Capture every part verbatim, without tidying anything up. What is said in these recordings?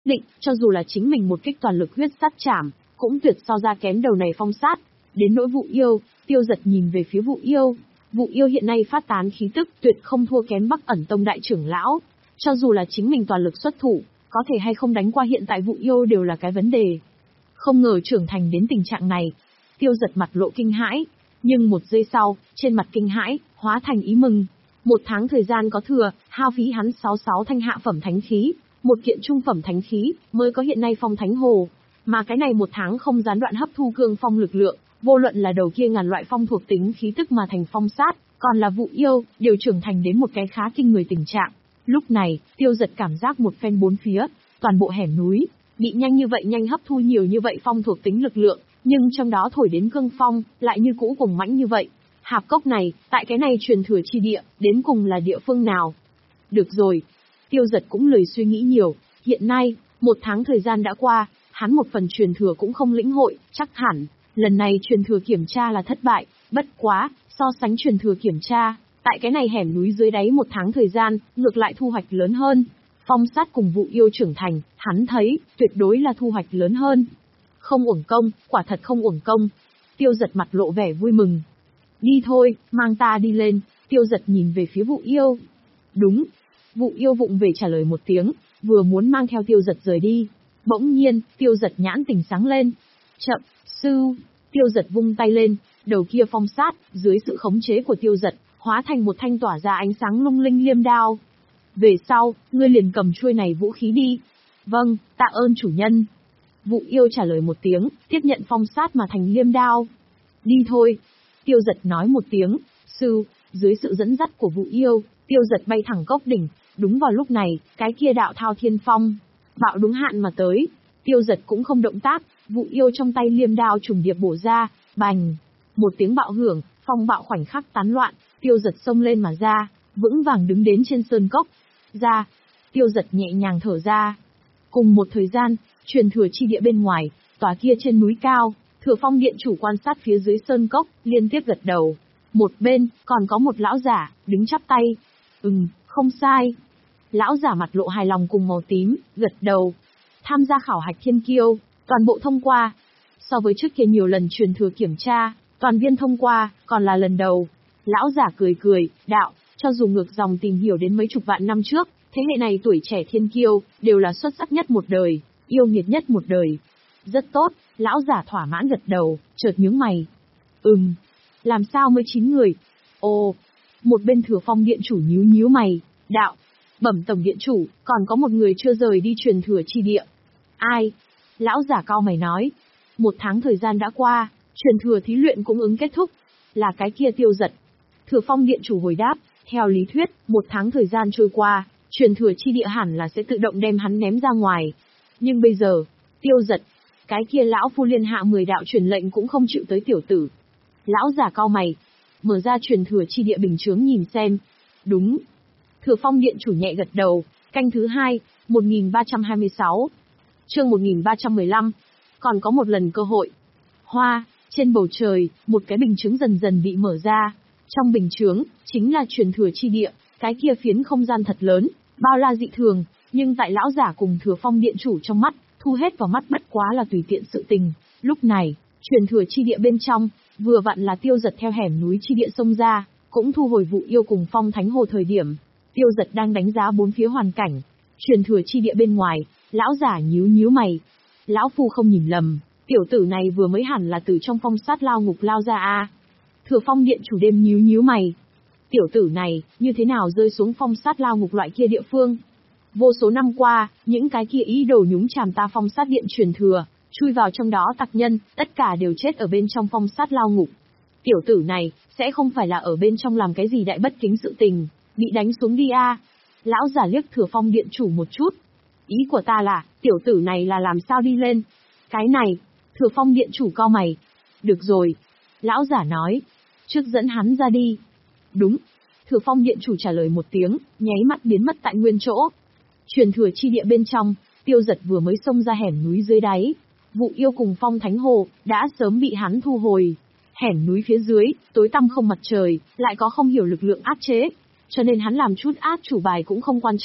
định, cho dù là chính mình một kích toàn lực huyết sát chảm, cũng tuyệt so ra kém đầu này phong sát. Đến nỗi Vụ Yêu, Tiêu Giật nhìn về phía Vụ Yêu. Vụ Yêu hiện nay phát tán khí tức tuyệt không thua kém Bắc Ẩn Tông đại trưởng lão. Cho dù là chính mình toàn lực xuất thủ, có thể hay không đánh qua hiện tại Vụ Yêu đều là cái vấn đề. Không ngờ trưởng thành đến tình trạng này. Tiêu Giật mặt lộ kinh hãi, nhưng một giây sau, trên mặt kinh hãi, hóa thành ý mừng. Một tháng thời gian có thừa, hao phí hắn sáu mươi sáu thanh hạ phẩm thánh khí, một kiện trung phẩm thánh khí, mới có hiện nay phong thánh hồ. Mà cái này một tháng không gián đoạn hấp thu cương phong lực lượng, vô luận là đầu kia ngàn loại phong thuộc tính khí tức mà thành phong sát, còn là Vụ Yêu, đều trưởng thành đến một cái khá kinh người tình trạng. Lúc này, Tiêu Giật cảm giác một phen bốn phía, toàn bộ hẻm núi, bị nhanh như vậy nhanh hấp thu nhiều như vậy phong thuộc tính lực lượng, nhưng trong đó thổi đến cương phong, lại như cũ cùng mãnh như vậy. Hạp cốc này, tại cái này truyền thừa chi địa, đến cùng là địa phương nào? Được rồi. Tiêu Giật cũng lười suy nghĩ nhiều, hiện nay, một tháng thời gian đã qua, hắn một phần truyền thừa cũng không lĩnh hội, chắc hẳn, lần này truyền thừa kiểm tra là thất bại, bất quá, so sánh truyền thừa kiểm tra, tại cái này hẻm núi dưới đáy một tháng thời gian, ngược lại thu hoạch lớn hơn. Phong sát cùng Vụ Yêu trưởng thành, hắn thấy, tuyệt đối là thu hoạch lớn hơn. Không uổng công, quả thật không uổng công. Tiêu Giật mặt lộ vẻ vui mừng. Đi thôi, mang ta đi lên. Tiêu Giật nhìn về phía Vụ Yêu. Đúng. Vụ Yêu vụng về trả lời một tiếng, vừa muốn mang theo Tiêu Giật rời đi. Bỗng nhiên, Tiêu Giật nhãn tỉnh sáng lên. Chậm, sư. Tiêu Giật vung tay lên, đầu kia phong sát, dưới sự khống chế của Tiêu Giật, hóa thành một thanh tỏa ra ánh sáng lung linh liêm đao. Về sau, ngươi liền cầm chuôi này vũ khí đi. Vâng, tạ ơn chủ nhân. Vụ Yêu trả lời một tiếng, tiếp nhận phong sát mà thành liêm đao. Đi thôi. Tiêu Giật nói một tiếng, sư, dưới sự dẫn dắt của Vụ Yêu, Tiêu Giật bay thẳng cốc đỉnh. Đúng vào lúc này, cái kia đạo thao thiên phong, bạo đúng hạn mà tới. Tiêu Giật cũng không động tác, Vụ Yêu trong tay liêm đao trùng điệp bổ ra, bành. Một tiếng bạo hưởng, phong bạo khoảnh khắc tán loạn, Tiêu Giật xông lên mà ra, vững vàng đứng đến trên sơn cốc. Ra, Tiêu Giật nhẹ nhàng thở ra. Cùng một thời gian, truyền thừa chi địa bên ngoài, tòa kia trên núi cao, Thừa Phong điện chủ quan sát phía dưới sơn cốc, liên tiếp gật đầu. Một bên, còn có một lão giả, đứng chắp tay. Ừm, không sai. Lão giả mặt lộ hài lòng cùng màu tím, gật đầu. Tham gia khảo hạch thiên kiêu, toàn bộ thông qua. So với trước kia nhiều lần truyền thừa kiểm tra, toàn viên thông qua, còn là lần đầu. Lão giả cười cười, đạo, cho dù ngược dòng tìm hiểu đến mấy chục vạn năm trước, thế hệ này tuổi trẻ thiên kiêu, đều là xuất sắc nhất một đời, yêu nghiệt nhất một đời. Rất tốt, lão giả thỏa mãn gật đầu, chợt nhướng mày. Ừm, làm sao mới chín người? Ồ, một bên Thừa Phong điện chủ nhíu nhíu mày, đạo, bẩm tổng điện chủ, còn có một người chưa rời đi truyền thừa chi địa. Ai? Lão giả cau mày nói. Một tháng thời gian đã qua, truyền thừa thí luyện cũng ứng kết thúc. Là cái kia Tiêu Giật. Thừa Phong điện chủ hồi đáp, theo lý thuyết, một tháng thời gian trôi qua, truyền thừa chi địa hẳn là sẽ tự động đem hắn ném ra ngoài. Nhưng bây giờ, Tiêu Giật, cái kia lão phu liên hạ mười đạo truyền lệnh cũng không chịu tới tiểu tử. Lão giả cau mày, mở ra truyền thừa chi địa bình chướng nhìn xem. Đúng. Thừa Phong điện chủ nhẹ gật đầu, canh thứ hai, một nghìn ba trăm hai mươi sáu. Chương một nghìn ba trăm mười lăm. Còn có một lần cơ hội. Hoa, trên bầu trời, một cái bình chướng dần dần bị mở ra. Trong bình chướng, chính là truyền thừa chi địa, cái kia phiến không gian thật lớn, bao la dị thường, nhưng tại lão giả cùng Thừa Phong điện chủ trong mắt, thu hết vào mắt bất quá là tùy tiện sự tình. Lúc này, truyền thừa chi địa bên trong, vừa vặn là Tiêu Giật theo hẻm núi chi địa xông ra, cũng thu hồi Vụ Yêu cùng Phong Thánh Hồ thời điểm. Tiêu Giật đang đánh giá bốn phía hoàn cảnh. Truyền thừa chi địa bên ngoài, lão giả nhíu nhíu mày. Lão phu không nhìn lầm, tiểu tử này vừa mới hẳn là từ trong phong sát lao ngục lao ra a. Thừa Phong điện chủ đêm nhíu nhíu mày. Tiểu tử này, như thế nào rơi xuống phong sát lao ngục loại kia địa phương? Vô số năm qua, những cái kia ý đồ nhúng chàm ta phong sát điện truyền thừa, chui vào trong đó tặc nhân, tất cả đều chết ở bên trong phong sát lao ngục. Tiểu tử này, sẽ không phải là ở bên trong làm cái gì đại bất kính sự tình, bị đánh xuống đi a. Lão giả liếc Thừa Phong điện chủ một chút. Ý của ta là, tiểu tử này là làm sao đi lên? Cái này, Thừa Phong điện chủ cau mày. Được rồi. Lão giả nói. Trước dẫn hắn ra đi. Đúng. Thừa Phong điện chủ trả lời một tiếng, nháy mắt biến mất tại nguyên chỗ. Truyền thừa chi địa bên trong, Tiêu Giật vừa mới xông ra hẻm núi dưới đáy. Vụ Yêu cùng Phong Thánh Hồ, đã sớm bị hắn thu hồi. Hẻm núi phía dưới, tối tăm không mặt trời, lại có không hiểu lực lượng áp chế. Cho nên hắn làm chút át chủ bài cũng không quan trọng.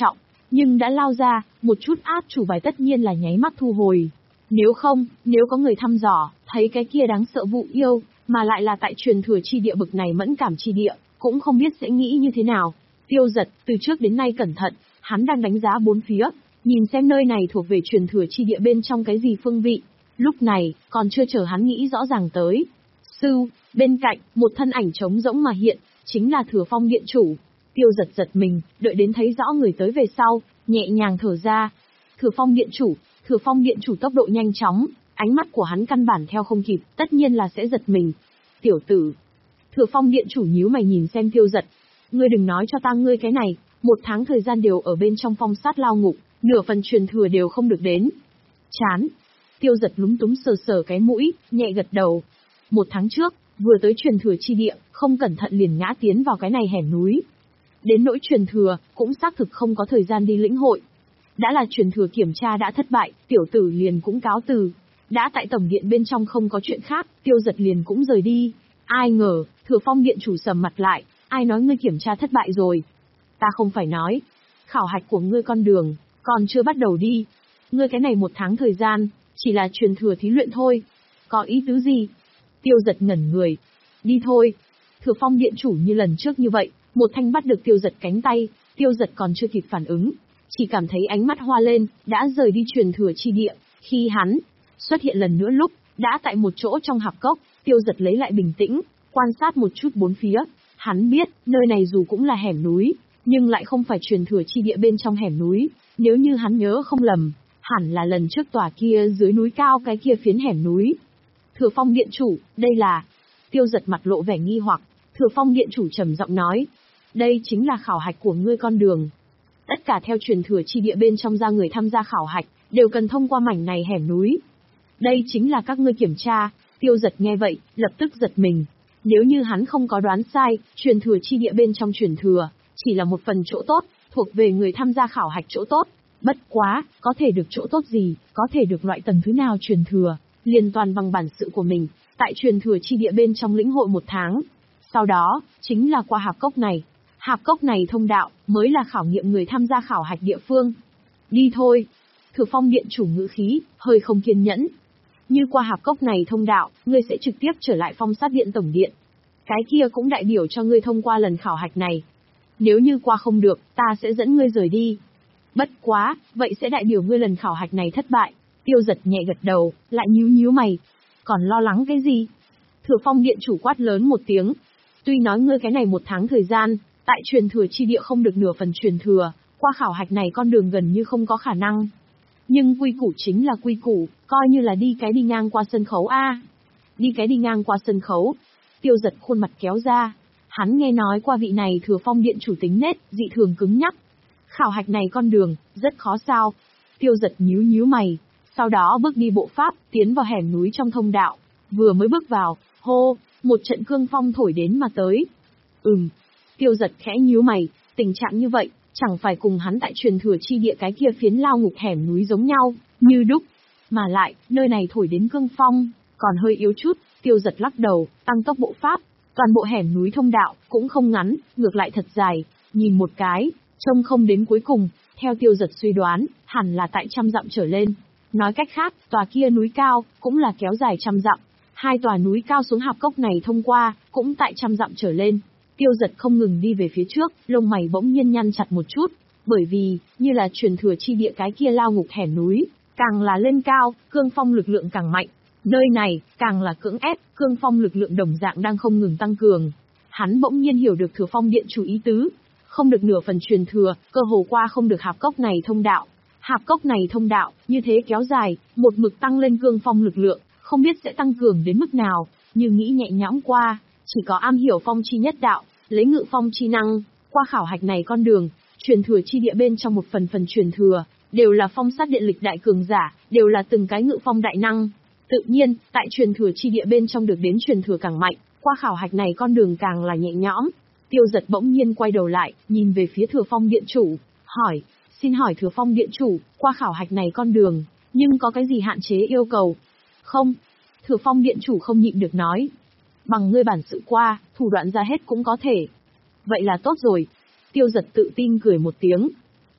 Nhưng đã lao ra, một chút át chủ bài tất nhiên là nháy mắt thu hồi. Nếu không, nếu có người thăm dò, thấy cái kia đáng sợ Vũ Yêu, mà lại là tại truyền thừa chi địa bực này mẫn cảm chi địa, cũng không biết sẽ nghĩ như thế nào. Tiêu Giật, từ trước đến nay cẩn thận, hắn đang đánh giá bốn phía, nhìn xem nơi này thuộc về truyền thừa chi địa bên trong cái gì phương vị. Lúc này, còn chưa chờ hắn nghĩ rõ ràng tới. Sư, bên cạnh, một thân ảnh trống rỗng mà hiện, chính là Thừa Phong Điện Chủ. Tiêu Giật giật mình, đợi đến thấy rõ người tới về sau, nhẹ nhàng thở ra. Thừa Phong Điện Chủ, Thừa Phong Điện Chủ tốc độ nhanh chóng, ánh mắt của hắn căn bản theo không kịp, tất nhiên là sẽ giật mình. Tiểu tử. Thừa Phong Điện Chủ nhíu mày nhìn xem Tiêu Giật. Ngươi đừng nói cho ta ngươi cái này, một tháng thời gian đều ở bên trong phong sát lao ngục, nửa phần truyền thừa đều không được đến. Chán. Tiêu Giật lúng túng sờ sờ cái mũi, nhẹ gật đầu. Một tháng trước, vừa tới truyền thừa chi địa, không cẩn thận liền ngã tiến vào cái này hẻm núi. Đến nỗi truyền thừa, cũng xác thực không có thời gian đi lĩnh hội. Đã là truyền thừa kiểm tra đã thất bại, tiểu tử liền cũng cáo từ. Đã tại tổng điện bên trong không có chuyện khác, Tiêu Giật liền cũng rời đi. Ai ngờ, Thừa Phong Điện Chủ sầm mặt lại, ai nói ngươi kiểm tra thất bại rồi? Ta không phải nói. Khảo hạch của ngươi con đường, còn chưa bắt đầu đi. Ngươi cái này một tháng thời gian, chỉ là truyền thừa thí luyện thôi. Có ý tứ gì? Tiêu Giật ngẩn người. Đi thôi. Thừa Phong Điện Chủ như lần trước như vậy, một thanh bắt được Tiêu Giật cánh tay, Tiêu Giật còn chưa kịp phản ứng. Chỉ cảm thấy ánh mắt hoa lên, đã rời đi truyền thừa chi địa. Khi hắn xuất hiện lần nữa lúc, đã tại một chỗ trong hạp cốc, Tiêu Giật lấy lại bình tĩnh, quan sát một chút bốn phía. Hắn biết, nơi này dù cũng là hẻm núi, nhưng lại không phải truyền thừa chi địa bên trong hẻm núi. Nếu như hắn nhớ không lầm, hẳn là lần trước tòa kia dưới núi cao cái kia phiến hẻm núi. Thừa Phong Điện Chủ, đây là... Tiêu Giật mặt lộ vẻ nghi hoặc, Thừa Phong Điện Chủ trầm giọng nói. Đây chính là khảo hạch của ngươi con đường. Tất cả theo truyền thừa chi địa bên trong ra người tham gia khảo hạch, đều cần thông qua mảnh này hẻm núi. Đây chính là các ngươi kiểm tra. Tiêu Giật nghe vậy, lập tức giật mình. Nếu như hắn không có đoán sai, truyền thừa chi địa bên trong truyền thừa, chỉ là một phần chỗ tốt, thuộc về người tham gia khảo hạch chỗ tốt. Bất quá, có thể được chỗ tốt gì, có thể được loại tầng thứ nào truyền thừa, liền toàn bằng bản sự của mình, tại truyền thừa chi địa bên trong lĩnh hội một tháng. Sau đó, chính là qua hạp cốc này. Hạp cốc này thông đạo, mới là khảo nghiệm người tham gia khảo hạch địa phương. Đi thôi. Thừa Phong Điện Chủ ngữ khí, hơi không kiên nhẫn. Như qua hạp cốc này thông đạo, ngươi sẽ trực tiếp trở lại phong sát điện tổng điện. Cái kia cũng đại biểu cho ngươi thông qua lần khảo hạch này. Nếu như qua không được, ta sẽ dẫn ngươi rời đi. Bất quá, vậy sẽ đại biểu ngươi lần khảo hạch này thất bại. Tiêu Giật nhẹ gật đầu, lại nhíu nhíu mày. Còn lo lắng cái gì? Thừa Phong Điện Chủ quát lớn một tiếng. Tuy nói ngươi cái này một tháng thời gian, tại truyền thừa chi địa không được nửa phần truyền thừa, qua khảo hạch này con đường gần như không có khả năng. Nhưng quy củ chính là quy củ, coi như là đi cái đi ngang qua sân khấu a. Đi cái đi ngang qua sân khấu. Tiêu Giật khuôn mặt kéo ra. Hắn nghe nói qua vị này Thừa Phong Điện Chủ tính nết, dị thường cứng nhắc. Khảo hạch này con đường, rất khó sao. Tiêu Giật nhíu nhíu mày, sau đó bước đi bộ pháp, tiến vào hẻm núi trong thông đạo. Vừa mới bước vào, hô, một trận cương phong thổi đến mà tới. Ừm. Tiêu Giật khẽ nhíu mày, tình trạng như vậy, chẳng phải cùng hắn tại truyền thừa chi địa cái kia phiến lao ngục hẻm núi giống nhau, như đúc. Mà lại, nơi này thổi đến cương phong, còn hơi yếu chút. Tiêu Giật lắc đầu, tăng tốc bộ pháp. Toàn bộ hẻm núi thông đạo, cũng không ngắn, ngược lại thật dài. Nhìn một cái, trông không đến cuối cùng, theo Tiêu Giật suy đoán, hẳn là tại trăm dặm trở lên. Nói cách khác, tòa kia núi cao, cũng là kéo dài trăm dặm. Hai tòa núi cao xuống hạp cốc này thông qua, cũng tại trăm dặm trở lên. Tiêu Giật không ngừng đi về phía trước, lông mày bỗng nhiên nhăn chặt một chút. Bởi vì, như là truyền thừa chi địa cái kia lao ngục hẻm núi, càng là lên cao, cương phong lực lượng càng mạnh. Nơi này, càng là cưỡng ép, cương phong lực lượng đồng dạng đang không ngừng tăng cường. Hắn bỗng nhiên hiểu được Thừa Phong Điện Chủ ý tứ. Không được nửa phần truyền thừa, cơ hồ qua không được hạp cốc này thông đạo. Hạp cốc này thông đạo, như thế kéo dài, một mực tăng lên cương phong lực lượng, không biết sẽ tăng cường đến mức nào, nhưng nghĩ nhẹ nhõm qua, chỉ có am hiểu phong chi nhất đạo, lấy ngự phong chi năng, qua khảo hạch này con đường, truyền thừa chi địa bên trong một phần phần truyền thừa, đều là phong sát điện lịch đại cường giả, đều là từng cái ngự phong đại năng. Tự nhiên, tại truyền thừa chi địa bên trong được đến truyền thừa càng mạnh, qua khảo hạch này con đường càng là nhẹ nhõm. Tiêu Giật bỗng nhiên quay đầu lại, nhìn về phía Thừa Phong Điện Chủ, hỏi, xin hỏi Thừa Phong Điện Chủ, qua khảo hạch này con đường, nhưng có cái gì hạn chế yêu cầu? Không. Thừa Phong Điện Chủ không nhịn được nói. Bằng ngươi bản sự qua, thủ đoạn ra hết cũng có thể. Vậy là tốt rồi. Tiêu Giật tự tin cười một tiếng.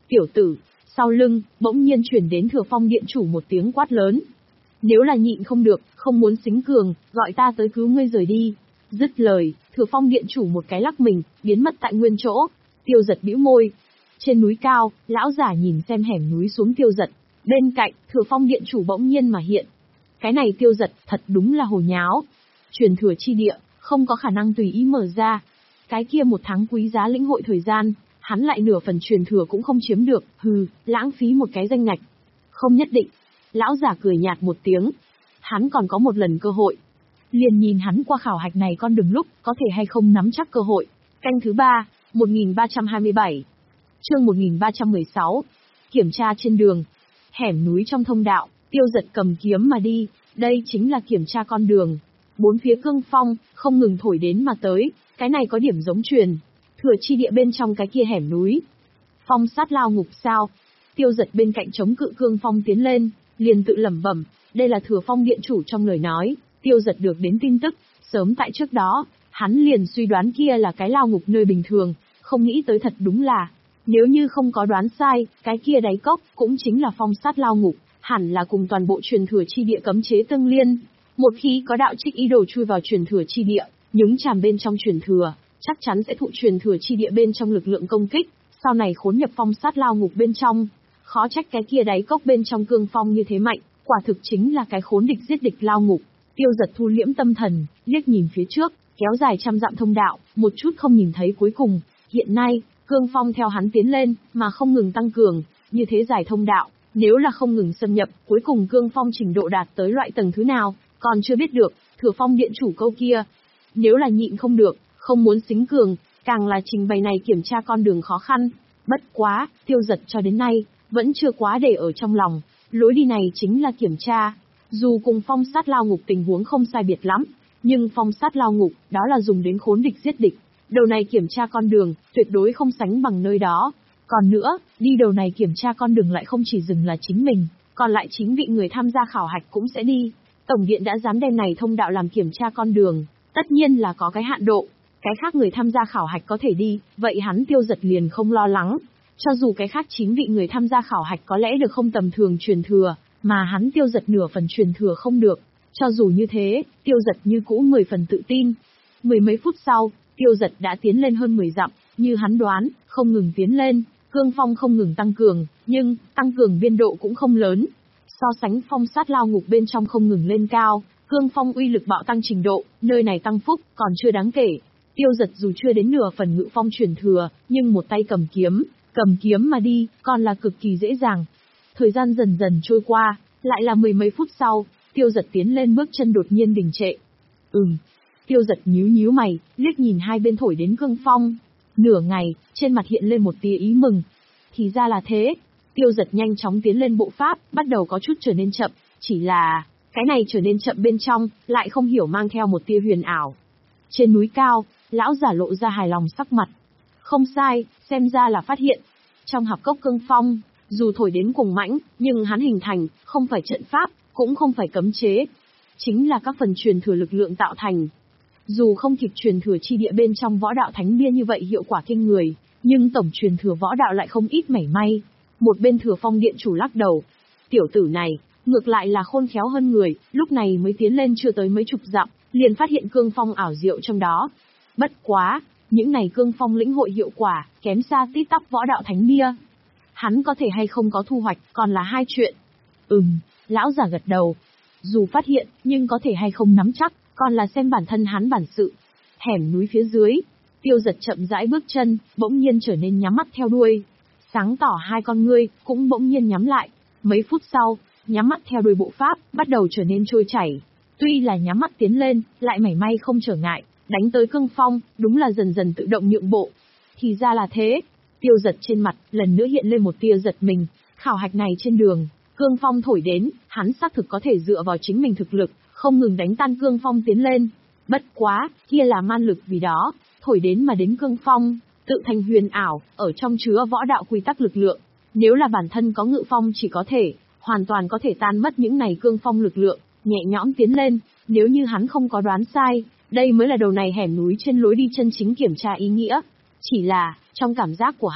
Tiểu tử, sau lưng, bỗng nhiên truyền đến Thừa Phong Điện chủ một tiếng quát lớn. Nếu là nhịn không được, không muốn xính cường, gọi ta tới cứu ngươi rời đi. Dứt lời, Thừa Phong Điện chủ một cái lắc mình, biến mất tại nguyên chỗ. Tiêu Giật bĩu môi. Trên núi cao, lão giả nhìn xem hẻm núi xuống Tiêu Giật. Bên cạnh, Thừa Phong Điện chủ bỗng nhiên mà hiện. Cái này Tiêu Giật, thật đúng là hồ nháo. Truyền thừa chi địa, không có khả năng tùy ý mở ra. Cái kia một tháng quý giá lĩnh hội thời gian, hắn lại nửa phần truyền thừa cũng không chiếm được, hừ, lãng phí một cái danh ngạch. Không nhất định. Lão giả cười nhạt một tiếng. Hắn còn có một lần cơ hội. Liền nhìn hắn qua khảo hạch này con đường lúc, có thể hay không nắm chắc cơ hội. Canh thứ ba, một nghìn ba trăm hai mươi bảy. Chương một nghìn ba trăm mười sáu. Kiểm tra trên đường. Hẻm núi trong thông đạo, Tiêu Giật cầm kiếm mà đi, đây chính là kiểm tra con đường. Bốn phía cương phong, không ngừng thổi đến mà tới, cái này có điểm giống truyền. Thừa chi địa bên trong cái kia hẻm núi. Phong sát lao ngục sao? Tiêu Giật bên cạnh chống cự cương phong tiến lên, liền tự lẩm bẩm, đây là Thừa Phong Điện chủ trong lời nói. Tiêu Giật được đến tin tức, sớm tại trước đó, hắn liền suy đoán kia là cái lao ngục nơi bình thường, không nghĩ tới thật đúng là. Nếu như không có đoán sai, cái kia đáy cốc cũng chính là phong sát lao ngục, hẳn là cùng toàn bộ truyền thừa chi địa cấm chế tương liên. Một khi có đạo trích ý đồ chui vào truyền thừa chi địa, nhúng chàm bên trong truyền thừa, chắc chắn sẽ thụ truyền thừa chi địa bên trong lực lượng công kích, sau này khốn nhập phong sát lao ngục bên trong. Khó trách cái kia đáy cốc bên trong cương phong như thế mạnh, quả thực chính là cái khốn địch giết địch lao ngục. Tiêu Giật thu liễm tâm thần, liếc nhìn phía trước, kéo dài trăm dặm thông đạo, một chút không nhìn thấy cuối cùng. Hiện nay, cương phong theo hắn tiến lên, mà không ngừng tăng cường, như thế dài thông đạo, nếu là không ngừng xâm nhập, cuối cùng cương phong trình độ đạt tới loại tầng thứ nào, còn chưa biết được. Thừa Phong Điện chủ câu kia, nếu là nhịn không được, không muốn xính cường, càng là trình bày này kiểm tra con đường khó khăn. Bất quá, Tiêu Giật cho đến nay, vẫn chưa quá để ở trong lòng, lối đi này chính là kiểm tra. Dù cùng phong sát lao ngục tình huống không sai biệt lắm, nhưng phong sát lao ngục, đó là dùng đến khốn địch giết địch. Đầu này kiểm tra con đường, tuyệt đối không sánh bằng nơi đó. Còn nữa, đi đầu này kiểm tra con đường lại không chỉ dừng là chính mình, còn lại chính vị người tham gia khảo hạch cũng sẽ đi. Tổng điện đã dám đem này thông đạo làm kiểm tra con đường, tất nhiên là có cái hạn độ. Cái khác người tham gia khảo hạch có thể đi, vậy hắn Tiêu Giật liền không lo lắng. Cho dù cái khác chính vị người tham gia khảo hạch có lẽ được không tầm thường truyền thừa, mà hắn Tiêu Giật nửa phần truyền thừa không được. Cho dù như thế, Tiêu Giật như cũ mười phần tự tin. Mười mấy phút sau, Tiêu Giật đã tiến lên hơn mười dặm, như hắn đoán, không ngừng tiến lên, cương phong không ngừng tăng cường, nhưng, tăng cường biên độ cũng không lớn. So sánh phong sát lao ngục bên trong không ngừng lên cao, cương phong uy lực bạo tăng trình độ, nơi này tăng phúc, còn chưa đáng kể. Tiêu Giật dù chưa đến nửa phần ngự phong truyền thừa, nhưng một tay cầm kiếm, cầm kiếm mà đi, còn là cực kỳ dễ dàng. Thời gian dần dần trôi qua, lại là mười mấy phút sau, Tiêu Giật tiến lên bước chân đột nhiên đình trệ. Ừm. Tiêu Giật nhíu nhíu mày, liếc nhìn hai bên thổi đến cương phong. Nửa ngày, trên mặt hiện lên một tia ý mừng. Thì ra là thế. Tiêu Giật nhanh chóng tiến lên bộ pháp, bắt đầu có chút trở nên chậm, chỉ là, cái này trở nên chậm bên trong, lại không hiểu mang theo một tia huyền ảo. Trên núi cao, lão giả lộ ra hài lòng sắc mặt. Không sai, xem ra là phát hiện. Trong hạp cốc cương phong, dù thổi đến cuồng mãnh, nhưng hắn hình thành, không phải trận pháp, cũng không phải cấm chế. Chính là các phần truyền thừa lực lượng tạo thành. Dù không kịp truyền thừa chi địa bên trong võ đạo thánh bia như vậy hiệu quả kinh người, nhưng tổng truyền thừa võ đạo lại không ít mảy may. Một bên Thừa Phong Điện chủ lắc đầu. Tiểu tử này, ngược lại là khôn khéo hơn người, lúc này mới tiến lên chưa tới mấy chục dặm, liền phát hiện cương phong ảo diệu trong đó. Bất quá, những này cương phong lĩnh hội hiệu quả, kém xa tít tắp võ đạo thánh bia. Hắn có thể hay không có thu hoạch, còn là hai chuyện. Ừm, lão giả gật đầu. Dù phát hiện, nhưng có thể hay không nắm chắc, còn là xem bản thân hắn bản sự. Hẻm núi phía dưới, Tiêu Giật chậm rãi bước chân, bỗng nhiên trở nên nhắm mắt theo đuôi. Sáng tỏ hai con ngươi, cũng bỗng nhiên nhắm lại. Mấy phút sau, nhắm mắt theo đuôi bộ pháp, bắt đầu trở nên trôi chảy. Tuy là nhắm mắt tiến lên, lại mảy may không trở ngại, đánh tới cương phong, đúng là dần dần tự động nhượng bộ. Thì ra là thế. Tiêu Giật trên mặt, lần nữa hiện lên một tia giật mình. Khảo hạch này trên đường, cương phong thổi đến, hắn xác thực có thể dựa vào chính mình thực lực, không ngừng đánh tan cương phong tiến lên. Bất quá, kia là man lực vì đó, thổi đến mà đến cương phong, tự thành huyền ảo, ở trong chứa võ đạo quy tắc lực lượng. Nếu là bản thân có ngự phong chỉ có thể, hoàn toàn có thể tan mất những này cương phong lực lượng, nhẹ nhõm tiến lên. Nếu như hắn không có đoán sai, đây mới là đầu này hẻm núi trên lối đi chân chính kiểm tra ý nghĩa. Chỉ là, trong cảm giác của hắn,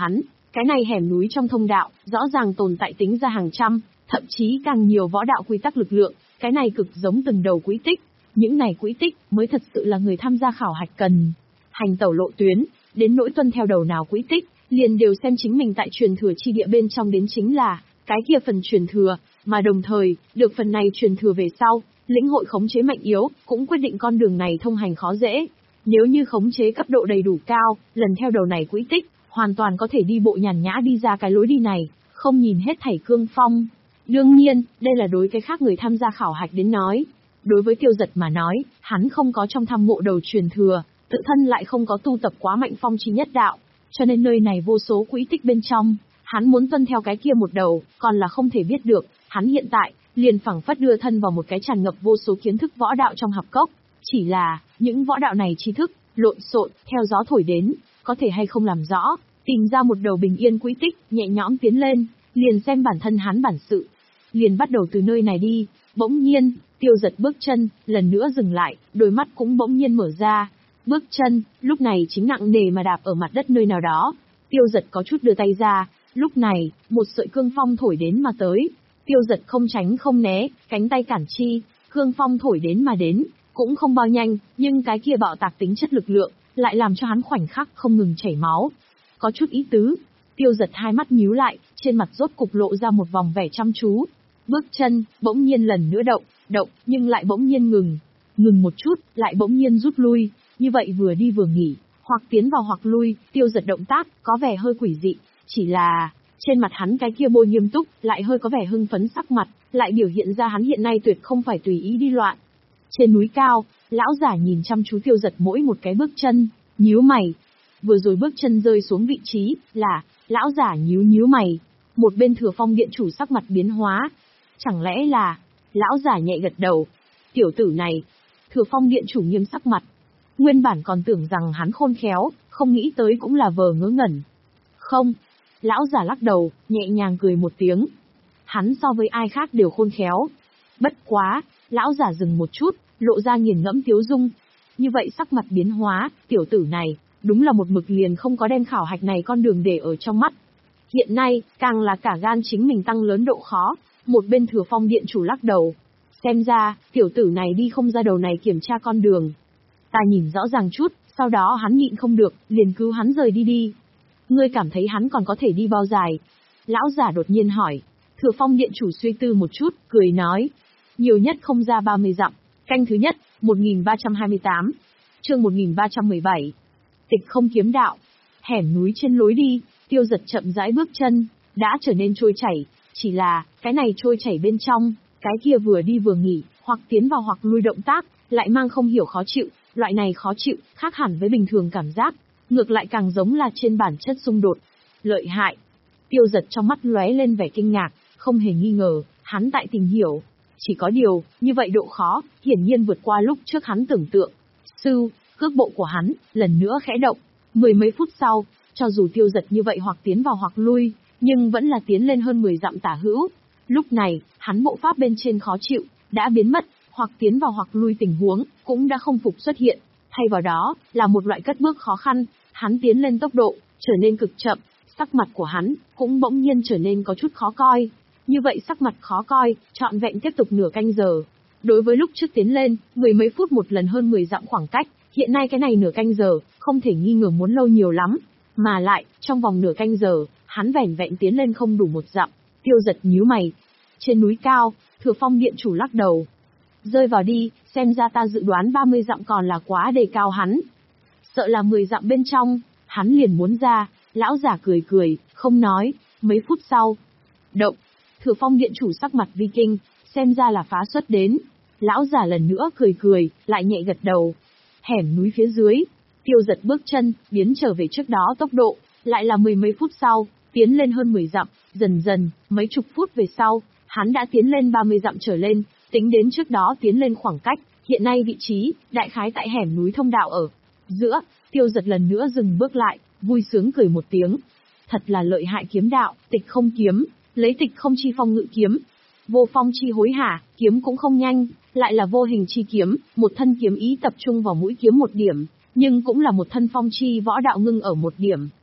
Cái này hẻm núi trong thông đạo, rõ ràng tồn tại tính ra hàng trăm, thậm chí càng nhiều võ đạo quy tắc lực lượng, cái này cực giống từng đầu quỹ tích. Những này quỹ tích mới thật sự là người tham gia khảo hạch cần hành tẩu lộ tuyến, đến nỗi tuân theo đầu nào quỹ tích, liền đều xem chính mình tại truyền thừa chi địa bên trong đến chính là cái kia phần truyền thừa, mà đồng thời, được phần này truyền thừa về sau, lĩnh hội khống chế mạnh yếu, cũng quyết định con đường này thông hành khó dễ. Nếu như khống chế cấp độ đầy đủ cao, lần theo đầu này quỹ tích, hoàn toàn có thể đi bộ nhàn nhã đi ra cái lối đi này, không nhìn hết thảy cương phong. Đương nhiên, đây là đối cái khác người tham gia khảo hạch đến nói. Đối với Tiêu Giật mà nói, hắn không có trong tham mộ đầu truyền thừa, tự thân lại không có tu tập quá mạnh phong chi nhất đạo, cho nên nơi này vô số quỹ tích bên trong, hắn muốn tuân theo cái kia một đầu, còn là không thể biết được, hắn hiện tại, liền phảng phất đưa thân vào một cái tràn ngập vô số kiến thức võ đạo trong hạp cốc, chỉ là, những võ đạo này tri thức, lộn xộn, theo gió thổi đến, có thể hay không làm rõ, tìm ra một đầu bình yên quỹ tích, nhẹ nhõm tiến lên, liền xem bản thân hắn bản sự. Liền bắt đầu từ nơi này đi, bỗng nhiên, Tiêu Giật bước chân, lần nữa dừng lại, đôi mắt cũng bỗng nhiên mở ra. Bước chân, lúc này chính nặng nề mà đạp ở mặt đất nơi nào đó. Tiêu Giật có chút đưa tay ra, lúc này, một sợi cương phong thổi đến mà tới. Tiêu Giật không tránh không né, cánh tay cản chi, cương phong thổi đến mà đến, cũng không bao nhanh, nhưng cái kia bạo tạc tính chất lực lượng, lại làm cho hắn khoảnh khắc không ngừng chảy máu. Có chút ý tứ, Tiêu Giật hai mắt nhíu lại, trên mặt rốt cục lộ ra một vòng vẻ chăm chú. Bước chân, bỗng nhiên lần nữa động, động, nhưng lại bỗng nhiên ngừng. Ngừng một chút, lại bỗng nhiên rút lui, như vậy vừa đi vừa nghỉ, hoặc tiến vào hoặc lui, Tiêu Giật động tác, có vẻ hơi quỷ dị, chỉ là, trên mặt hắn cái kia bôi nghiêm túc, lại hơi có vẻ hưng phấn sắc mặt, lại biểu hiện ra hắn hiện nay tuyệt không phải tùy ý đi loạn. Trên núi cao, lão giả nhìn chăm chú Tiêu Giật mỗi một cái bước chân, nhíu mày. Vừa rồi bước chân rơi xuống vị trí, là, lão giả nhíu nhíu mày. Một bên Thừa Phong điện chủ sắc mặt biến hóa. Chẳng lẽ là, lão giả nhẹ gật đầu. Tiểu tử này, Thừa Phong điện chủ nghiêm sắc mặt. Nguyên bản còn tưởng rằng hắn khôn khéo, không nghĩ tới cũng là vờ ngớ ngẩn. Không, lão giả lắc đầu, nhẹ nhàng cười một tiếng. Hắn so với ai khác đều khôn khéo. Bất quá, lão giả dừng một chút, lộ ra nghiền ngẫm tiếu dung. Như vậy sắc mặt biến hóa, tiểu tử này, đúng là một mực liền không có đem khảo hạch này con đường để ở trong mắt. Hiện nay, càng là cả gan chính mình tăng lớn độ khó, một bên Thừa Phong điện chủ lắc đầu. Xem ra, tiểu tử này đi không ra đầu này kiểm tra con đường. Ta nhìn rõ ràng chút, sau đó hắn nhịn không được, liền cứu hắn rời đi đi. Ngươi cảm thấy hắn còn có thể đi bao dài? Lão giả đột nhiên hỏi. Thừa Phong điện chủ suy tư một chút, cười nói. Nhiều nhất không ra ba mươi dặm. Canh thứ nhất, một nghìn ba trăm hai mươi tám. Chương một nghìn ba trăm mười bảy. Tịch không kiếm đạo. Hẻm núi trên lối đi, Tiêu Giật chậm rãi bước chân, đã trở nên trôi chảy. Chỉ là, cái này trôi chảy bên trong, cái kia vừa đi vừa nghỉ, hoặc tiến vào hoặc lui động tác, lại mang không hiểu khó chịu. Loại này khó chịu, khác hẳn với bình thường cảm giác, ngược lại càng giống là trên bản chất xung đột. Lợi hại. Tiêu Giật trong mắt lóe lên vẻ kinh ngạc, không hề nghi ngờ, hắn tại tìm hiểu. Chỉ có điều, như vậy độ khó, hiển nhiên vượt qua lúc trước hắn tưởng tượng. Sư, cước bộ của hắn, lần nữa khẽ động. Mười mấy phút sau, cho dù Tiêu Giật như vậy hoặc tiến vào hoặc lui, nhưng vẫn là tiến lên hơn mười dặm tả hữu. Lúc này, hắn bộ pháp bên trên khó chịu, đã biến mất, hoặc tiến vào hoặc lui tình huống, cũng đã không phục xuất hiện. Thay vào đó, là một loại cất bước khó khăn, hắn tiến lên tốc độ, trở nên cực chậm, sắc mặt của hắn, cũng bỗng nhiên trở nên có chút khó coi. Như vậy sắc mặt khó coi, trọn vẹn tiếp tục nửa canh giờ. Đối với lúc trước tiến lên, mười mấy phút một lần hơn mười dặm khoảng cách, hiện nay cái này nửa canh giờ, không thể nghi ngờ muốn lâu nhiều lắm. Mà lại, trong vòng nửa canh giờ, hắn vẻn vẹn tiến lên không đủ một dặm. Tiêu Giật nhíu mày. Trên núi cao, Thừa Phong điện chủ lắc đầu. Rơi vào đi, xem ra ta dự đoán ba mươi dặm còn là quá đề cao hắn. Sợ là mười dặm bên trong, hắn liền muốn ra, lão giả cười cười, không nói, mấy phút sau. Động, Thừa Phong điện chủ sắc mặt vi kinh, xem ra là phá xuất đến. Lão giả lần nữa cười cười, lại nhẹ gật đầu. Hẻm núi phía dưới, Tiêu Giật bước chân, biến trở về trước đó tốc độ, lại là mười mấy phút sau, tiến lên hơn mười dặm, dần dần, mấy chục phút về sau, hắn đã tiến lên ba mươi dặm trở lên, tính đến trước đó tiến lên khoảng cách, hiện nay vị trí, đại khái tại hẻm núi thông đạo ở giữa. Tiêu Giật lần nữa dừng bước lại, vui sướng cười một tiếng. Thật là lợi hại kiếm đạo, tịch không kiếm, lấy tịch không chi phong ngự kiếm. Vô phong chi hối hả, kiếm cũng không nhanh, lại là vô hình chi kiếm, một thân kiếm ý tập trung vào mũi kiếm một điểm, nhưng cũng là một thân phong chi võ đạo ngưng ở một điểm.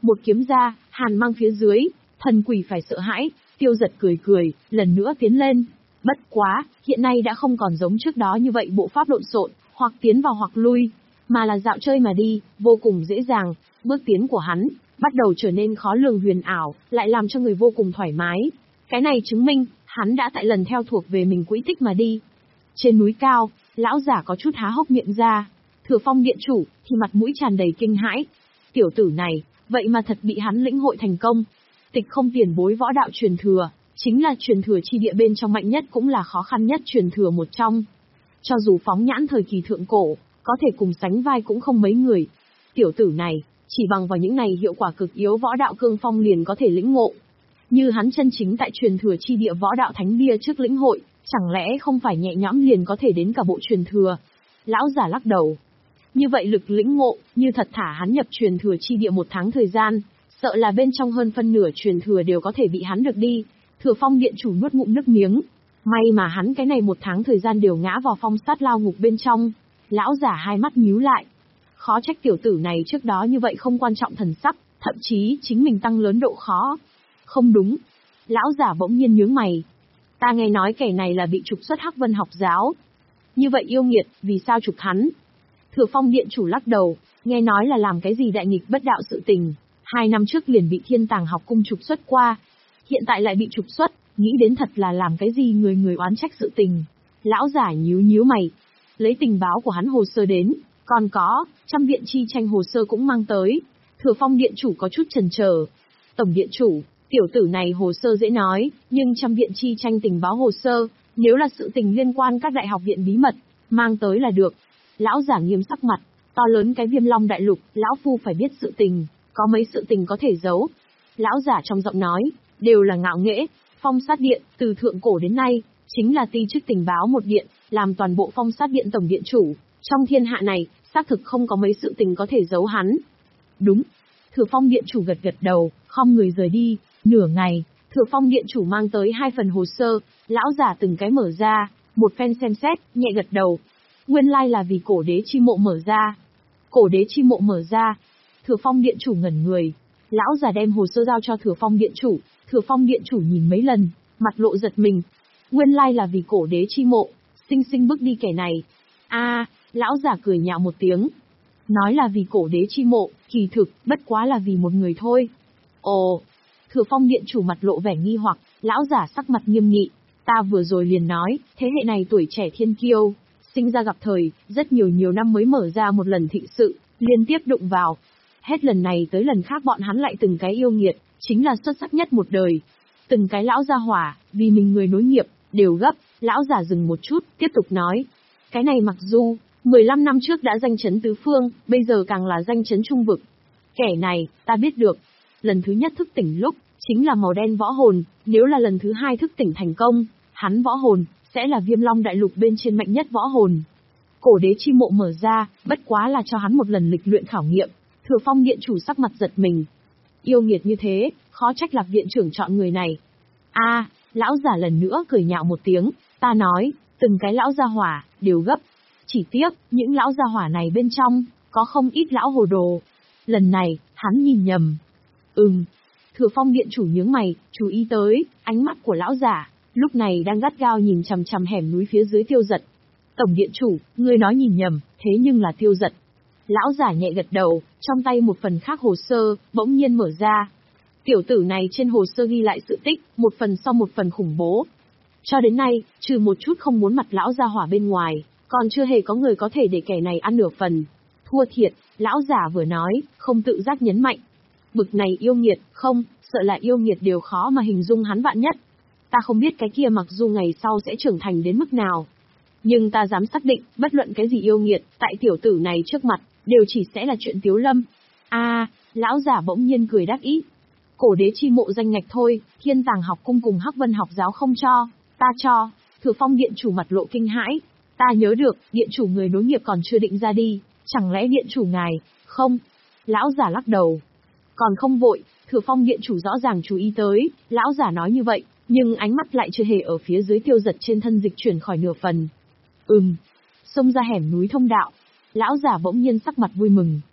Một kiếm ra, hàn mang phía dưới, thần quỷ phải sợ hãi, Tiêu Dật cười cười, lần nữa tiến lên. Bất quá, hiện nay đã không còn giống trước đó như vậy bộ pháp lộn xộn, hoặc tiến vào hoặc lui, mà là dạo chơi mà đi, vô cùng dễ dàng. Bước tiến của hắn bắt đầu trở nên khó lường huyền ảo, lại làm cho người vô cùng thoải mái. Cái này chứng minh, hắn đã tại lần theo thuộc về mình quỹ tích mà đi. Trên núi cao, lão giả có chút há hốc miệng ra. Thừa Phong điện chủ thì mặt mũi tràn đầy kinh hãi. Tiểu tử này, vậy mà thật bị hắn lĩnh hội thành công. Tịch không tiền bối võ đạo truyền thừa, chính là truyền thừa chi địa bên trong mạnh nhất cũng là khó khăn nhất truyền thừa một trong. Cho dù phóng nhãn thời kỳ thượng cổ, có thể cùng sánh vai cũng không mấy người. Tiểu tử này, chỉ bằng vào những này hiệu quả cực yếu võ đạo cương phong liền có thể lĩnh ngộ. Như hắn chân chính tại truyền thừa chi địa võ đạo thánh bia trước lĩnh hội, chẳng lẽ không phải nhẹ nhõm liền có thể đến cả bộ truyền thừa. Lão giả lắc đầu. Như vậy lực lĩnh ngộ, như thật thả hắn nhập truyền thừa chi địa một tháng thời gian, sợ là bên trong hơn phân nửa truyền thừa đều có thể bị hắn được đi. Thừa Phong điện chủ nuốt ngụm nước miếng. May mà hắn cái này một tháng thời gian đều ngã vào phong sát lao ngục bên trong. Lão giả hai mắt nhíu lại. Khó trách tiểu tử này trước đó như vậy không quan trọng thần sắc, thậm chí chính mình tăng lớn độ khó. Không đúng. Lão giả bỗng nhiên nhướng mày. Ta nghe nói kẻ này là bị trục xuất Hắc Vân học giáo. Như vậy yêu nghiệt, vì sao trục hắn? Thừa Phong điện chủ lắc đầu, nghe nói là làm cái gì đại nghịch bất đạo sự tình. Hai năm trước liền bị Thiên Tàng học cung trục xuất qua. Hiện tại lại bị trục xuất, nghĩ đến thật là làm cái gì người người oán trách sự tình. Lão giả nhíu nhíu mày. Lấy tình báo của hắn hồ sơ đến, còn có, trăm viện chi tranh hồ sơ cũng mang tới. Thừa Phong điện chủ có chút chần chờ. Tổng điện chủ, tiểu tử này hồ sơ dễ nói, nhưng trăm viện chi tranh tình báo hồ sơ, nếu là sự tình liên quan các đại học viện bí mật, mang tới là được. Lão giả nghiêm sắc mặt, to lớn cái Viêm Long đại lục, lão phu phải biết sự tình, có mấy sự tình có thể giấu. Lão giả trong giọng nói, đều là ngạo nghễ, phong sát điện, từ thượng cổ đến nay, chính là ti chức tình báo một điện, làm toàn bộ phong sát điện tổng điện chủ. Trong thiên hạ này, xác thực không có mấy sự tình có thể giấu hắn. Đúng. Thừa Phong điện chủ gật gật đầu, khom người rời đi. Nửa ngày, Thừa Phong điện chủ mang tới hai phần hồ sơ, lão giả từng cái mở ra, một phen xem xét, nhẹ gật đầu. Nguyên lai là vì cổ đế chi mộ mở ra. Cổ đế chi mộ mở ra. Thừa Phong điện chủ ngẩn người. Lão giả đem hồ sơ giao cho Thừa Phong điện chủ, Thừa Phong điện chủ nhìn mấy lần, mặt lộ giật mình. Nguyên lai là vì cổ đế chi mộ, sinh sinh bước đi kẻ này. A, à, lão giả cười nhạo một tiếng. Nói là vì cổ đế chi mộ, kỳ thực, bất quá là vì một người thôi. Ồ, Thừa Phong điện chủ mặt lộ vẻ nghi hoặc, lão giả sắc mặt nghiêm nghị. Ta vừa rồi liền nói, thế hệ này tuổi trẻ thiên kiêu, sinh ra gặp thời, rất nhiều nhiều năm mới mở ra một lần thịnh sự, liên tiếp đụng vào. Hết lần này tới lần khác bọn hắn lại từng cái yêu nghiệt, chính là xuất sắc nhất một đời. Từng cái lão gia hỏa, vì mình người nối nghiệp, đều gấp. Lão giả dừng một chút, tiếp tục nói. Cái này mặc dù, mười lăm năm trước đã danh chấn tứ phương, bây giờ càng là danh chấn trung vực. Kẻ này, ta biết được. Lần thứ nhất thức tỉnh lúc, chính là màu đen võ hồn, nếu là lần thứ hai thức tỉnh thành công, hắn võ hồn, sẽ là Viêm Long đại lục bên trên mạnh nhất võ hồn. Cổ đế chi mộ mở ra, bất quá là cho hắn một lần lịch luyện khảo nghiệm. Thừa Phong điện chủ sắc mặt giật mình. Yêu nghiệt như thế, khó trách Lạc viện trưởng chọn người này. A, à, lão giả lần nữa cười nhạo một tiếng, ta nói, từng cái lão gia hỏa, đều gấp. Chỉ tiếc, những lão gia hỏa này bên trong, có không ít lão hồ đồ. Lần này, hắn nhìn nhầm. Ừm. Thừa Phong điện chủ nhướng mày, chú ý tới, ánh mắt của lão giả, lúc này đang gắt gao nhìn chằm chằm hẻm núi phía dưới Tiêu Dật. Tổng điện chủ, ngươi nói nhìn nhầm, thế nhưng là Tiêu Dật. Lão giả nhẹ gật đầu, trong tay một phần khác hồ sơ, bỗng nhiên mở ra. Tiểu tử này trên hồ sơ ghi lại sự tích, một phần sau một phần khủng bố. Cho đến nay, trừ một chút không muốn mặt lão gia hỏa bên ngoài, còn chưa hề có người có thể để kẻ này ăn nửa phần. Thua thiệt, lão giả vừa nói, không tự giác nhấn mạnh. Bực này yêu nghiệt, không, sợ là yêu nghiệt đều khó mà hình dung hắn vạn nhất. Ta không biết cái kia mặc dù ngày sau sẽ trưởng thành đến mức nào. Nhưng ta dám xác định, bất luận cái gì yêu nghiệt, tại tiểu tử này trước mặt, đều chỉ sẽ là chuyện tiếu lâm. A, à, lão giả bỗng nhiên cười đắc ý. Cổ đế chi mộ danh ngạch thôi, Thiên Tàng học cung cùng Hắc Vân học giáo không cho, ta cho. Thừa Phong điện chủ mặt lộ kinh hãi. Ta nhớ được, điện chủ người nối nghiệp còn chưa định ra đi, chẳng lẽ điện chủ ngài, không? Lão giả lắc đầu. Còn không vội, Thừa Phong điện chủ rõ ràng chú ý tới, lão giả nói như vậy, nhưng ánh mắt lại chưa hề ở phía dưới Tiêu Dật trên thân dịch chuyển khỏi nửa phần. Ừm, xông ra hẻm núi thông đạo, lão giả bỗng nhiên sắc mặt vui mừng.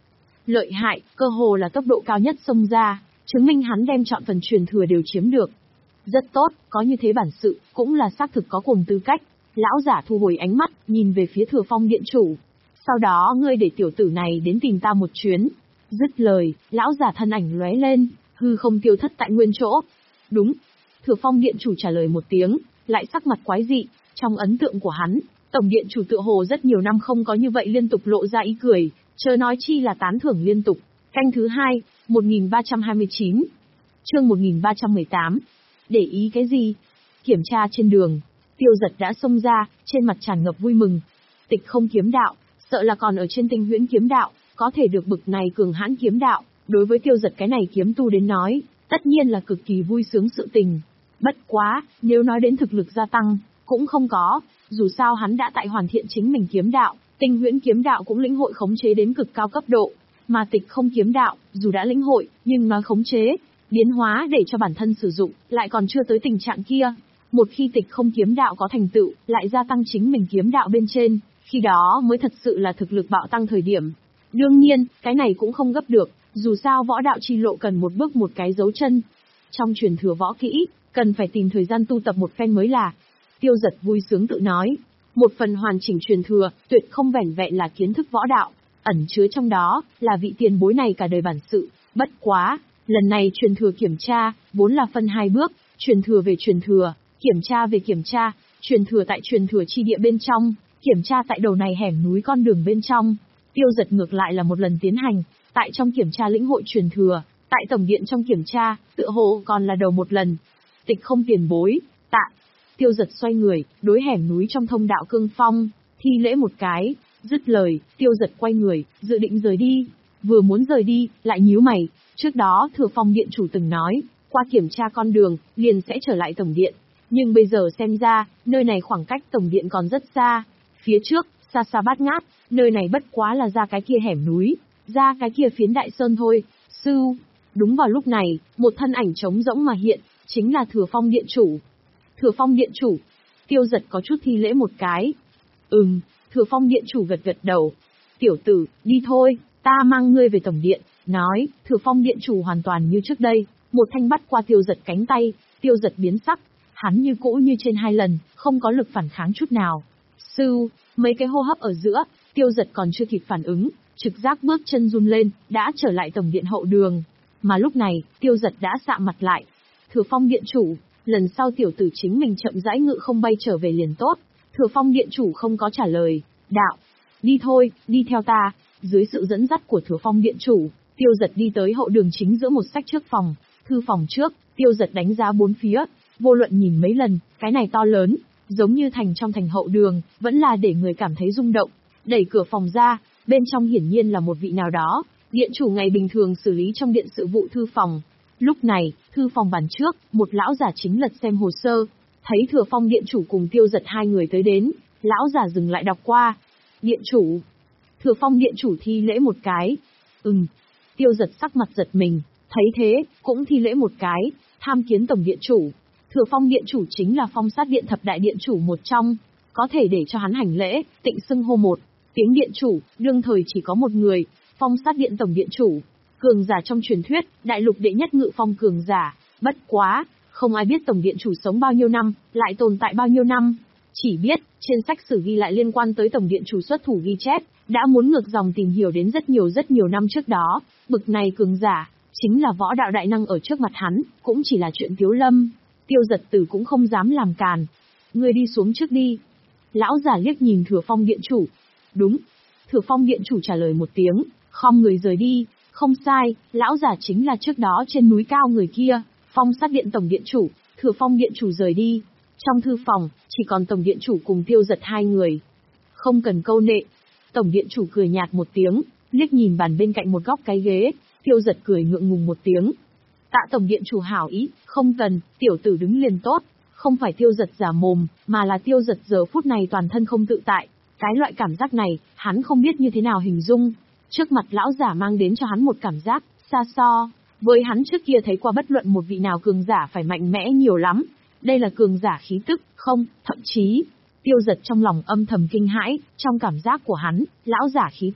lợi hại, cơ hồ là tốc độ cao nhất xông ra, chứng minh hắn đem chọn phần truyền thừa đều chiếm được. Rất tốt, có như thế bản sự, cũng là xác thực có cùng tư cách. Lão giả thu hồi ánh mắt, nhìn về phía Thừa Phong điện chủ. Sau đó ngươi để tiểu tử này đến tìm ta một chuyến. Dứt lời, lão giả thân ảnh lóe lên, hư không tiêu thất tại nguyên chỗ. Đúng. Thừa Phong điện chủ trả lời một tiếng, lại sắc mặt quái dị. Trong ấn tượng của hắn, tổng điện chủ tựa hồ rất nhiều năm không có như vậy liên tục lộ ra ý cười, chớ nói chi là tán thưởng liên tục. Canh thứ hai, một nghìn ba trăm hai mươi chín. Chương một nghìn ba trăm mười tám. Để ý cái gì? Kiểm tra trên đường, Tiêu Giật đã xông ra, trên mặt tràn ngập vui mừng. Tịch không kiếm đạo, sợ là còn ở trên tinh huyễn kiếm đạo, có thể được bực này cường hãn kiếm đạo, đối với Tiêu Giật cái này kiếm tu đến nói, tất nhiên là cực kỳ vui sướng sự tình. Bất quá, nếu nói đến thực lực gia tăng, cũng không có, dù sao hắn đã tại hoàn thiện chính mình kiếm đạo, tinh huyễn kiếm đạo cũng lĩnh hội khống chế đến cực cao cấp độ, mà tịch không kiếm đạo, dù đã lĩnh hội, nhưng nói khống chế, biến hóa để cho bản thân sử dụng, lại còn chưa tới tình trạng kia. Một khi tịch không kiếm đạo có thành tựu, lại gia tăng chính mình kiếm đạo bên trên, khi đó mới thật sự là thực lực bạo tăng thời điểm. Đương nhiên, cái này cũng không gấp được, dù sao võ đạo chi lộ cần một bước một cái dấu chân. Trong truyền thừa võ kỹ, cần phải tìm thời gian tu tập một phen mới là. Tiêu Giật vui sướng tự nói, một phần hoàn chỉnh truyền thừa, tuyệt không vẻn vẹn là kiến thức võ đạo, ẩn chứa trong đó, là vị tiền bối này cả đời bản sự. Bất quá, lần này truyền thừa kiểm tra, vốn là phân hai bước, truyền thừa về truyền thừa, kiểm tra về kiểm tra, truyền thừa tại truyền thừa chi địa bên trong, kiểm tra tại đầu này hẻm núi con đường bên trong. Tiêu Giật ngược lại là một lần tiến hành, tại trong kiểm tra lĩnh hội truyền thừa, tại tổng điện trong kiểm tra, tựa hồ còn là đầu một lần. Tịch không tiền bối, tạ. Tiêu Giật xoay người, đối hẻm núi trong thông đạo cương phong, thi lễ một cái, dứt lời, Tiêu Giật quay người, dự định rời đi. Vừa muốn rời đi, lại nhíu mày, trước đó Thừa Phong điện chủ từng nói, qua kiểm tra con đường, liền sẽ trở lại tổng điện. Nhưng bây giờ xem ra, nơi này khoảng cách tổng điện còn rất xa. Phía trước, xa xa bát ngát, nơi này bất quá là ra cái kia hẻm núi, ra cái kia phiến đại sơn thôi. Sư, đúng vào lúc này, một thân ảnh trống rỗng mà hiện, chính là Thừa Phong điện chủ. Thừa Phong điện chủ, Tiêu Giật có chút thi lễ một cái. Ừm, Thừa Phong điện chủ gật gật đầu. Tiểu tử, đi thôi, ta mang ngươi về tổng điện. Nói, Thừa Phong điện chủ hoàn toàn như trước đây, một thanh bắt qua Tiêu Giật cánh tay, Tiêu Giật biến sắc, hắn như cũ như trên hai lần, không có lực phản kháng chút nào. Sư, mấy cái hô hấp ở giữa, Tiêu Giật còn chưa kịp phản ứng, trực giác bước chân run lên, đã trở lại tổng điện hậu đường. Mà lúc này, Tiêu Giật đã sạ mặt lại. Thừa Phong điện chủ, lần sau tiểu tử chính mình chậm rãi ngự không bay trở về liền tốt. Thừa Phong điện chủ không có trả lời. Đạo, đi thôi, đi theo ta. Dưới sự dẫn dắt của Thừa Phong điện chủ, Tiêu Giật đi tới hậu đường chính giữa một sách trước phòng. Thư phòng trước, Tiêu Giật đánh giá bốn phía, vô luận nhìn mấy lần, cái này to lớn, giống như thành trong thành hậu đường, vẫn là để người cảm thấy rung động. Đẩy cửa phòng ra, bên trong hiển nhiên là một vị nào đó, điện chủ ngày bình thường xử lý trong điện sự vụ thư phòng. Lúc này, thư phòng bàn trước, một lão giả chính lật xem hồ sơ, thấy Thừa Phong điện chủ cùng Tiêu Giật hai người tới đến, lão giả dừng lại đọc qua. Điện chủ. Thừa Phong điện chủ thi lễ một cái. Ừm. Tiêu Giật sắc mặt giật mình, thấy thế, cũng thi lễ một cái, tham kiến tổng điện chủ. Thừa Phong điện chủ chính là Phong Sát điện thập đại điện chủ một trong, có thể để cho hắn hành lễ, tịnh xưng hô một tiếng điện chủ, đương thời chỉ có một người, Phong Sát điện tổng điện chủ, cường giả trong truyền thuyết, đại lục đệ nhất ngự phong cường giả. Bất quá, không ai biết tổng điện chủ sống bao nhiêu năm, lại tồn tại bao nhiêu năm. Chỉ biết, trên sách sử ghi lại liên quan tới tổng điện chủ xuất thủ ghi chép, đã muốn ngược dòng tìm hiểu đến rất nhiều rất nhiều năm trước đó, bực này cường giả, chính là võ đạo đại năng ở trước mặt hắn, cũng chỉ là chuyện tiếu lâm. Tiêu Giật Tử cũng không dám làm càn. Ngươi đi xuống trước đi. Lão giả liếc nhìn Thừa Phong điện chủ. Đúng. Thừa Phong điện chủ trả lời một tiếng, khom người rời đi. Không sai, lão giả chính là trước đó trên núi cao người kia, Phong Sát điện tổng điện chủ. Thừa Phong điện chủ rời đi. Trong thư phòng, chỉ còn tổng điện chủ cùng Tiêu Giật hai người. Không cần câu nệ. Tổng điện chủ cười nhạt một tiếng, liếc nhìn bàn bên cạnh một góc cái ghế. Tiêu Giật cười ngượng ngùng một tiếng. Tạ tổng điện chủ hảo ý, không cần, tiểu tử đứng liền tốt. Không phải Tiêu Giật giả mồm, mà là Tiêu Giật giờ phút này toàn thân không tự tại. Cái loại cảm giác này, hắn không biết như thế nào hình dung. Trước mặt lão giả mang đến cho hắn một cảm giác, xa so. Với hắn trước kia thấy qua bất luận một vị nào cường giả phải mạnh mẽ nhiều lắm. Đây là cường giả khí tức, không, thậm chí. Tiêu Giật trong lòng âm thầm kinh hãi, trong cảm giác của hắn, lão giả khí tức,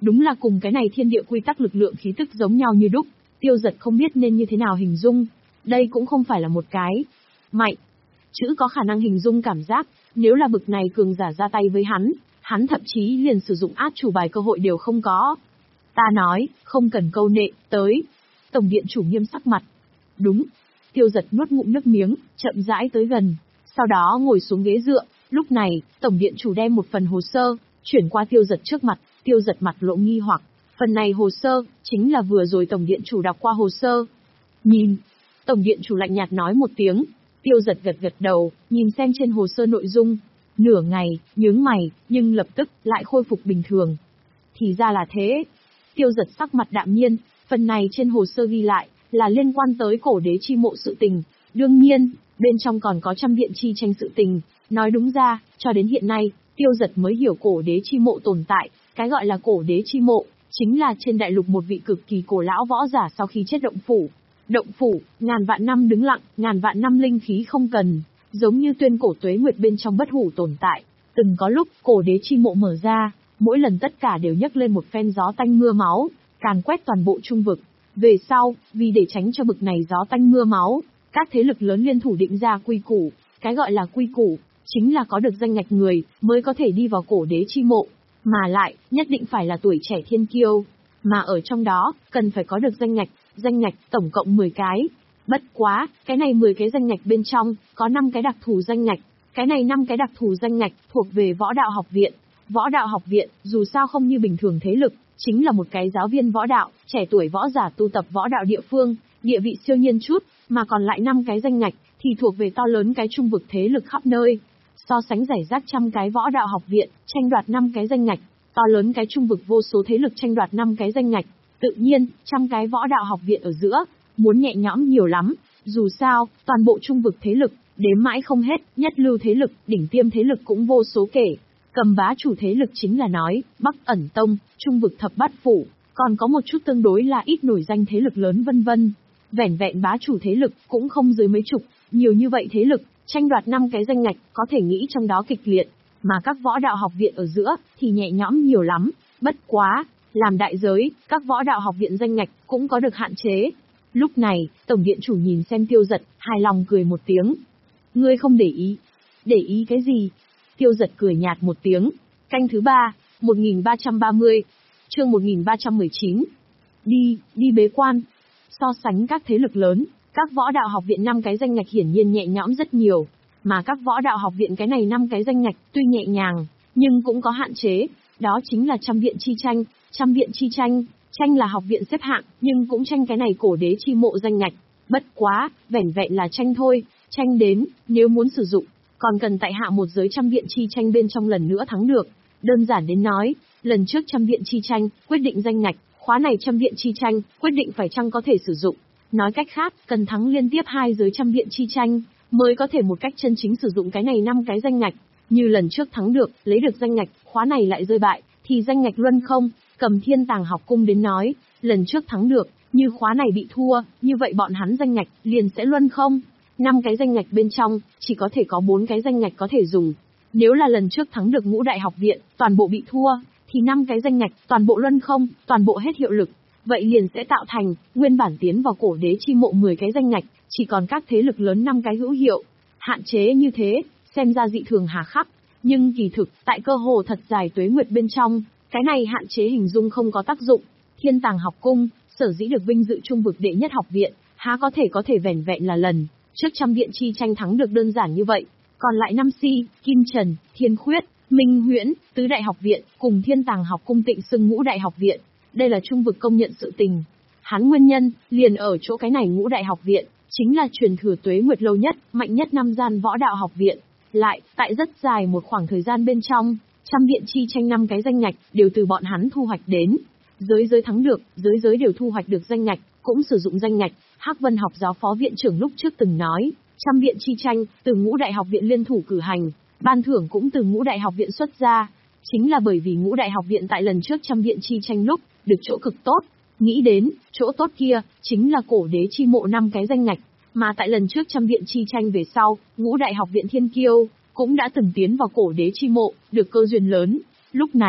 Đúng là cùng cái này thiên địa quy tắc lực lượng khí tức giống nhau như đúc, Tiêu Dật không biết nên như thế nào hình dung. Đây cũng không phải là một cái mạnh chữ có khả năng hình dung cảm giác, nếu là bực này cường giả ra tay với hắn, hắn thậm chí liền sử dụng át chủ bài cơ hội đều không có. Ta nói, không cần câu nệ, tới. Tổng điện chủ nghiêm sắc mặt. Đúng. Tiêu Dật nuốt ngụm nước miếng, chậm rãi tới gần, sau đó ngồi xuống ghế dựa. Lúc này, tổng điện chủ đem một phần hồ sơ chuyển qua Tiêu Dật trước mặt. Tiêu Dật mặt lộ nghi hoặc, phần này hồ sơ chính là vừa rồi tổng điện chủ đọc qua hồ sơ. Nhìn. Tổng điện chủ lạnh nhạt nói một tiếng. Tiêu Dật gật gật đầu, nhìn xem trên hồ sơ nội dung. Nửa ngày, nhướng mày, nhưng lập tức lại khôi phục bình thường. Thì ra là thế. Tiêu Dật sắc mặt đạm nhiên, phần này trên hồ sơ ghi lại là liên quan tới cổ đế chi mộ sự tình. Đương nhiên, bên trong còn có trăm viện chi tranh sự tình. Nói đúng ra, cho đến hiện nay, Tiêu Dật mới hiểu cổ đế chi mộ tồn tại. Cái gọi là cổ đế chi mộ, chính là trên đại lục một vị cực kỳ cổ lão võ giả sau khi chết động phủ. Động phủ, ngàn vạn năm đứng lặng, ngàn vạn năm linh khí không cần, giống như tuyên cổ tuế nguyệt bên trong bất hủ tồn tại. Từng có lúc, cổ đế chi mộ mở ra, mỗi lần tất cả đều nhấc lên một phen gió tanh mưa máu, càn quét toàn bộ trung vực. Về sau, vì để tránh cho bực này gió tanh mưa máu, các thế lực lớn liên thủ định ra quy củ. Cái gọi là quy củ, chính là có được danh ngạch người, mới có thể đi vào cổ đế chi mộ. Mà lại, nhất định phải là tuổi trẻ thiên kiêu. Mà ở trong đó, cần phải có được danh ngạch, danh ngạch tổng cộng mười cái. Bất quá, cái này mười cái danh ngạch bên trong, có năm cái đặc thù danh ngạch. Cái này năm cái đặc thù danh ngạch, thuộc về võ đạo học viện. Võ đạo học viện, dù sao không như bình thường thế lực, chính là một cái giáo viên võ đạo, trẻ tuổi võ giả tu tập võ đạo địa phương, địa vị siêu nhiên chút, mà còn lại năm cái danh ngạch, thì thuộc về to lớn cái trung vực thế lực khắp nơi. So sánh giải rác trăm cái võ đạo học viện, tranh đoạt năm cái danh ngạch, to lớn cái trung vực vô số thế lực tranh đoạt năm cái danh ngạch, tự nhiên, trăm cái võ đạo học viện ở giữa, muốn nhẹ nhõm nhiều lắm, dù sao, toàn bộ trung vực thế lực, đếm mãi không hết, nhất lưu thế lực, đỉnh tiêm thế lực cũng vô số kể. Cầm bá chủ thế lực chính là nói, Bắc Ẩn Tông, trung vực thập bát phủ, còn có một chút tương đối là ít nổi danh thế lực lớn vân vân. Vẻn vẹn bá chủ thế lực cũng không dưới mấy chục, nhiều như vậy thế lực, tranh đoạt năm cái danh ngạch, có thể nghĩ trong đó kịch liệt, mà các võ đạo học viện ở giữa thì nhẹ nhõm nhiều lắm, bất quá, làm đại giới, các võ đạo học viện danh ngạch cũng có được hạn chế. Lúc này, tổng điện chủ nhìn xem Tiêu Dật, hài lòng cười một tiếng. Ngươi không để ý. Để ý cái gì? Tiêu Dật cười nhạt một tiếng. Canh thứ ba, một nghìn ba trăm ba mươi, chương một nghìn ba trăm mười chín. Đi, đi bế quan. So sánh các thế lực lớn, các võ đạo học viện năm cái danh ngạch hiển nhiên nhẹ nhõm rất nhiều, mà các võ đạo học viện cái này năm cái danh ngạch tuy nhẹ nhàng, nhưng cũng có hạn chế, đó chính là trăm viện chi tranh, trăm viện chi tranh, tranh là học viện xếp hạng, nhưng cũng tranh cái này cổ đế chi mộ danh ngạch. Bất quá, vẻn vẹn là tranh thôi, tranh đến, nếu muốn sử dụng, còn cần tại hạ một giới trăm viện chi tranh bên trong lần nữa thắng được. Đơn giản đến nói, lần trước trăm viện chi tranh, quyết định danh ngạch, khóa này trăm viện chi tranh, quyết định phải chăng có thể sử dụng. Nói cách khác, cần thắng liên tiếp hai giới trăm viện chi tranh, mới có thể một cách chân chính sử dụng cái này năm cái danh ngạch. Như lần trước thắng được, lấy được danh ngạch, khóa này lại rơi bại, thì danh ngạch luân không. Cầm Thiên Tàng học cung đến nói, lần trước thắng được, như khóa này bị thua, như vậy bọn hắn danh ngạch liền sẽ luân không. Năm cái danh ngạch bên trong, chỉ có thể có bốn cái danh ngạch có thể dùng. Nếu là lần trước thắng được ngũ đại học viện, toàn bộ bị thua, thì năm cái danh ngạch, toàn bộ luân không, toàn bộ hết hiệu lực. Vậy liền sẽ tạo thành, nguyên bản tiến vào cổ đế chi mộ mười cái danh ngạch, chỉ còn các thế lực lớn năm cái hữu hiệu. Hạn chế như thế, xem ra dị thường hà khắc. Nhưng kỳ thực, tại cơ hồ thật dài tuế nguyệt bên trong, cái này hạn chế hình dung không có tác dụng. Thiên Tàng học cung, sở dĩ được vinh dự trung vực đệ nhất học viện, há có thể có thể vẻn vẹn là lần trước trăm viện chi tranh thắng được đơn giản như vậy. Còn lại năm si, Kim Trần, Thiên Khuyết, Minh Huyễn, tứ đại học viện, cùng Thiên Tàng học cung tịnh xưng ngũ đại học viện. Đây là trung vực công nhận sự tình. Hắn nguyên nhân, liền ở chỗ cái này ngũ đại học viện, chính là truyền thừa tuế nguyệt lâu nhất, mạnh nhất năm gian võ đạo học viện. Lại, tại rất dài một khoảng thời gian bên trong, trăm viện chi tranh năm cái danh ngạch, đều từ bọn hắn thu hoạch đến. Giới giới thắng được, giới giới đều thu hoạch được danh ngạch, cũng sử dụng danh ngạch. Hắc Vân học giáo phó viện trưởng lúc trước từng nói, trăm viện chi tranh, từ ngũ đại học viện liên thủ cử hành, ban thưởng cũng từ ngũ đại học viện xuất ra. Chính là bởi vì ngũ đại học viện tại lần trước trăm viện chi tranh lúc, được chỗ cực tốt. Nghĩ đến, chỗ tốt kia, chính là cổ đế chi mộ năm cái danh ngạch. Mà tại lần trước trăm viện chi tranh về sau, ngũ đại học viện thiên kiêu, cũng đã từng tiến vào cổ đế chi mộ, được cơ duyên lớn. Lúc này,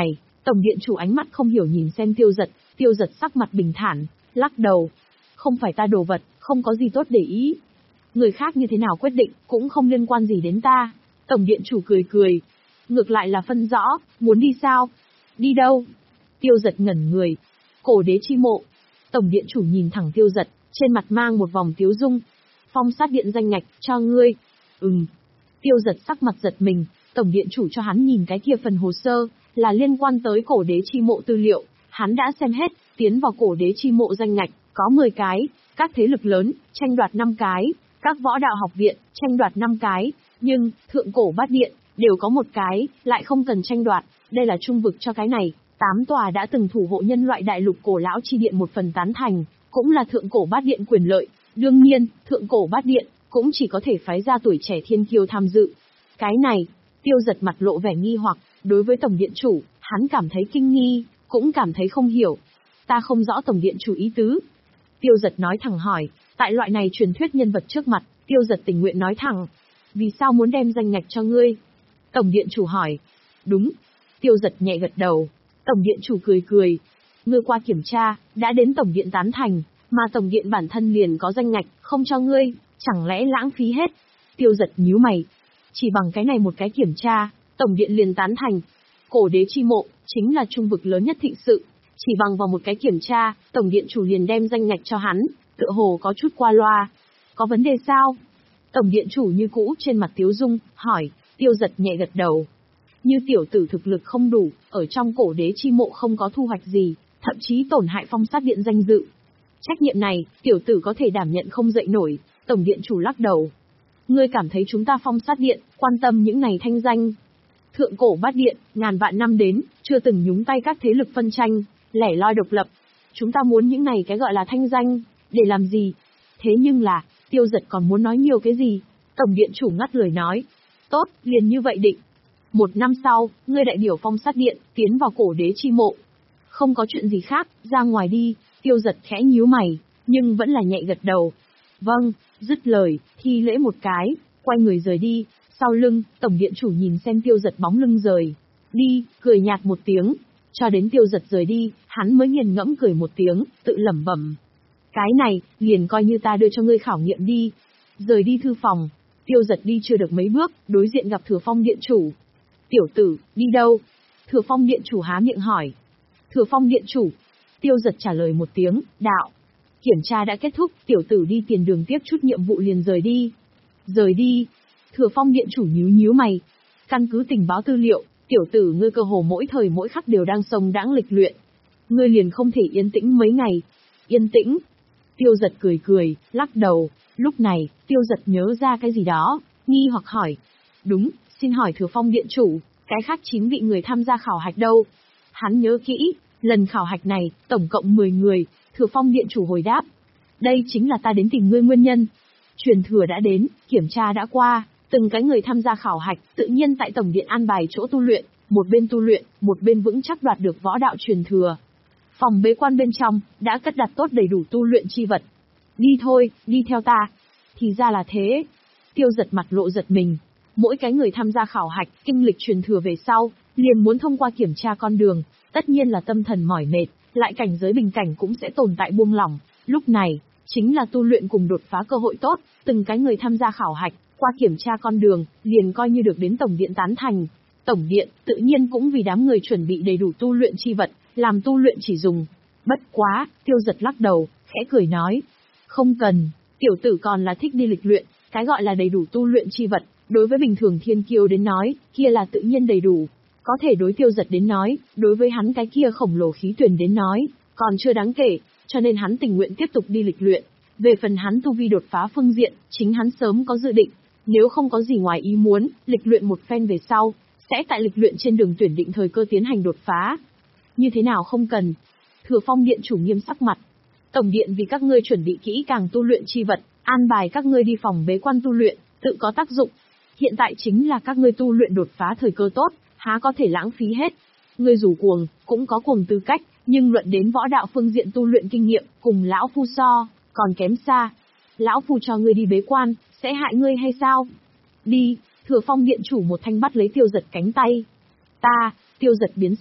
Tổng điện chủ ánh mắt không hiểu nhìn xem Tiêu Giật, Tiêu Giật sắc mặt bình thản, lắc đầu. Không phải ta đồ vật, không có gì tốt để ý. Người khác như thế nào quyết định, cũng không liên quan gì đến ta. Tổng điện chủ cười cười. Ngược lại là phân rõ, muốn đi sao? Đi đâu? Tiêu Giật ngẩn người. Cổ đế chi mộ. Tổng điện chủ nhìn thẳng Tiêu Giật, trên mặt mang một vòng tiếu dung. Phong sát điện danh ngạch, cho ngươi. Ừm. Tiêu Giật sắc mặt giật mình, tổng điện chủ cho hắn nhìn cái kia phần hồ sơ, là liên quan tới cổ đế chi mộ tư liệu. Hắn đã xem hết, tiến vào cổ đế chi mộ danh ngạch, có mười cái, các thế lực lớn, tranh đoạt năm cái, các võ đạo học viện, tranh đoạt năm cái, nhưng, thượng cổ bát điện, đều có một cái, lại không cần tranh đoạt, đây là trung vực cho cái này. Tám tòa đã từng thủ hộ nhân loại đại lục cổ lão chi điện một phần tán thành, cũng là thượng cổ bát điện quyền lợi. Đương nhiên, thượng cổ bát điện, cũng chỉ có thể phái ra tuổi trẻ thiên kiêu tham dự. Cái này, Tiêu Giật mặt lộ vẻ nghi hoặc, đối với tổng điện chủ, hắn cảm thấy kinh nghi, cũng cảm thấy không hiểu. Ta không rõ tổng điện chủ ý tứ. Tiêu Giật nói thẳng hỏi, tại loại này truyền thuyết nhân vật trước mặt, Tiêu Giật tình nguyện nói thẳng. Vì sao muốn đem danh ngạch cho ngươi? Tổng điện chủ hỏi. Đúng. Tiêu Giật nhẹ gật đầu. Tổng điện chủ cười cười. Ngươi qua kiểm tra, đã đến tổng điện tán thành, mà tổng điện bản thân liền có danh ngạch, không cho ngươi, chẳng lẽ lãng phí hết? Tiêu Giật nhíu mày. Chỉ bằng cái này một cái kiểm tra, tổng điện liền tán thành. Cổ đế chi mộ, chính là trung vực lớn nhất thịnh sự. Chỉ bằng vào một cái kiểm tra, tổng điện chủ liền đem danh ngạch cho hắn, tựa hồ có chút qua loa. Có vấn đề sao? Tổng điện chủ như cũ trên mặt tiếu dung, hỏi. Tiêu Giật nhẹ gật đầu. Như tiểu tử thực lực không đủ, ở trong cổ đế chi mộ không có thu hoạch gì, thậm chí tổn hại phong sát điện danh dự. Trách nhiệm này, tiểu tử có thể đảm nhận không dậy nổi. Tổng điện chủ lắc đầu. Ngươi cảm thấy chúng ta phong sát điện, quan tâm những này thanh danh. Thượng cổ bát điện, ngàn vạn năm đến, chưa từng nhúng tay các thế lực phân tranh, lẻ loi độc lập. Chúng ta muốn những này cái gọi là thanh danh, để làm gì? Thế nhưng là, Tiêu Giật còn muốn nói nhiều cái gì? Tổng điện chủ ngắt lời nói. Tốt, liền như vậy định. Một năm sau, ngươi đại biểu phong sát điện, tiến vào cổ đế chi mộ. Không có chuyện gì khác, ra ngoài đi. Tiêu Giật khẽ nhíu mày, nhưng vẫn là nhẹ gật đầu. Vâng, dứt lời, thi lễ một cái, quay người rời đi. Sau lưng, tổng điện chủ nhìn xem Tiêu Giật bóng lưng rời đi, cười nhạt một tiếng. Cho đến Tiêu Giật rời đi, hắn mới nghiền ngẫm cười một tiếng, tự lẩm bẩm. Cái này, liền coi như ta đưa cho ngươi khảo nghiệm đi. Rời đi thư phòng, Tiêu Giật đi chưa được mấy bước, đối diện gặp Thừa Phong điện chủ. Tiểu tử, đi đâu? Thừa Phong điện chủ há miệng hỏi. Thừa Phong điện chủ. Tiêu Giật trả lời một tiếng, đạo. Kiểm tra đã kết thúc, tiểu tử đi tiền đường tiếp chút nhiệm vụ liền rời đi. Rời đi. Thừa Phong điện chủ nhíu nhíu mày. Căn cứ tình báo tư liệu, tiểu tử ngươi cơ hồ mỗi thời mỗi khắc đều đang sông đãng lịch luyện. Ngươi liền không thể yên tĩnh mấy ngày. Yên tĩnh. Tiêu Giật cười cười, lắc đầu. Lúc này, Tiêu Giật nhớ ra cái gì đó, nghi hoặc hỏi. Đúng, xin hỏi Thừa Phong điện chủ, cái khác chín vị người tham gia khảo hạch đâu? Hắn nhớ kỹ, lần khảo hạch này, tổng cộng mười người, Thừa Phong điện chủ hồi đáp. Đây chính là ta đến tìm ngươi nguyên nhân. Truyền thừa đã đến, kiểm tra đã qua, từng cái người tham gia khảo hạch, tự nhiên tại tổng điện an bài chỗ tu luyện, một bên tu luyện, một bên vững chắc đoạt được võ đạo truyền thừa. Phòng bế quan bên trong, đã cất đặt tốt đầy đủ tu luyện chi vật. Đi thôi, đi theo ta. Thì ra là thế. Tiêu Giật mặt lộ giật mình. Mỗi cái người tham gia khảo hạch, kinh lịch truyền thừa về sau, liền muốn thông qua kiểm tra con đường, tất nhiên là tâm thần mỏi mệt, lại cảnh giới bình cảnh cũng sẽ tồn tại buông lỏng. Lúc này, chính là tu luyện cùng đột phá cơ hội tốt, từng cái người tham gia khảo hạch, qua kiểm tra con đường, liền coi như được đến tổng điện tán thành. Tổng điện, tự nhiên cũng vì đám người chuẩn bị đầy đủ tu luyện chi vật, làm tu luyện chỉ dùng. Bất quá, Tiêu Giật lắc đầu, khẽ cười nói. Không cần, tiểu tử còn là thích đi lịch luyện, cái gọi là đầy đủ tu luyện chi vật, đối với bình thường thiên kiêu đến nói, kia là tự nhiên đầy đủ. Có thể đối Tiêu Giật đến nói, đối với hắn cái kia khổng lồ khí tuyển đến nói, còn chưa đáng kể, cho nên hắn tình nguyện tiếp tục đi lịch luyện. Về phần hắn tu vi đột phá phương diện, chính hắn sớm có dự định, nếu không có gì ngoài ý muốn, lịch luyện một phen về sau, sẽ tại lịch luyện trên đường tuyển định thời cơ tiến hành đột phá. Như thế nào không cần? Thừa Phong điện chủ nghiêm sắc mặt. Tổng điện vì các ngươi chuẩn bị kỹ càng tu luyện chi vật, an bài các ngươi đi phòng bế quan tu luyện, tự có tác dụng. Hiện tại chính là các ngươi tu luyện đột phá thời cơ tốt, há có thể lãng phí hết. Ngươi dù cuồng, cũng có cuồng tư cách, nhưng luận đến võ đạo phương diện tu luyện kinh nghiệm, cùng lão phu so, còn kém xa. Lão phu cho ngươi đi bế quan, sẽ hại ngươi hay sao? Đi. Thừa Phong điện chủ một thanh bắt lấy Tiêu Giật cánh tay. Ta. Tiêu Giật biến sắc,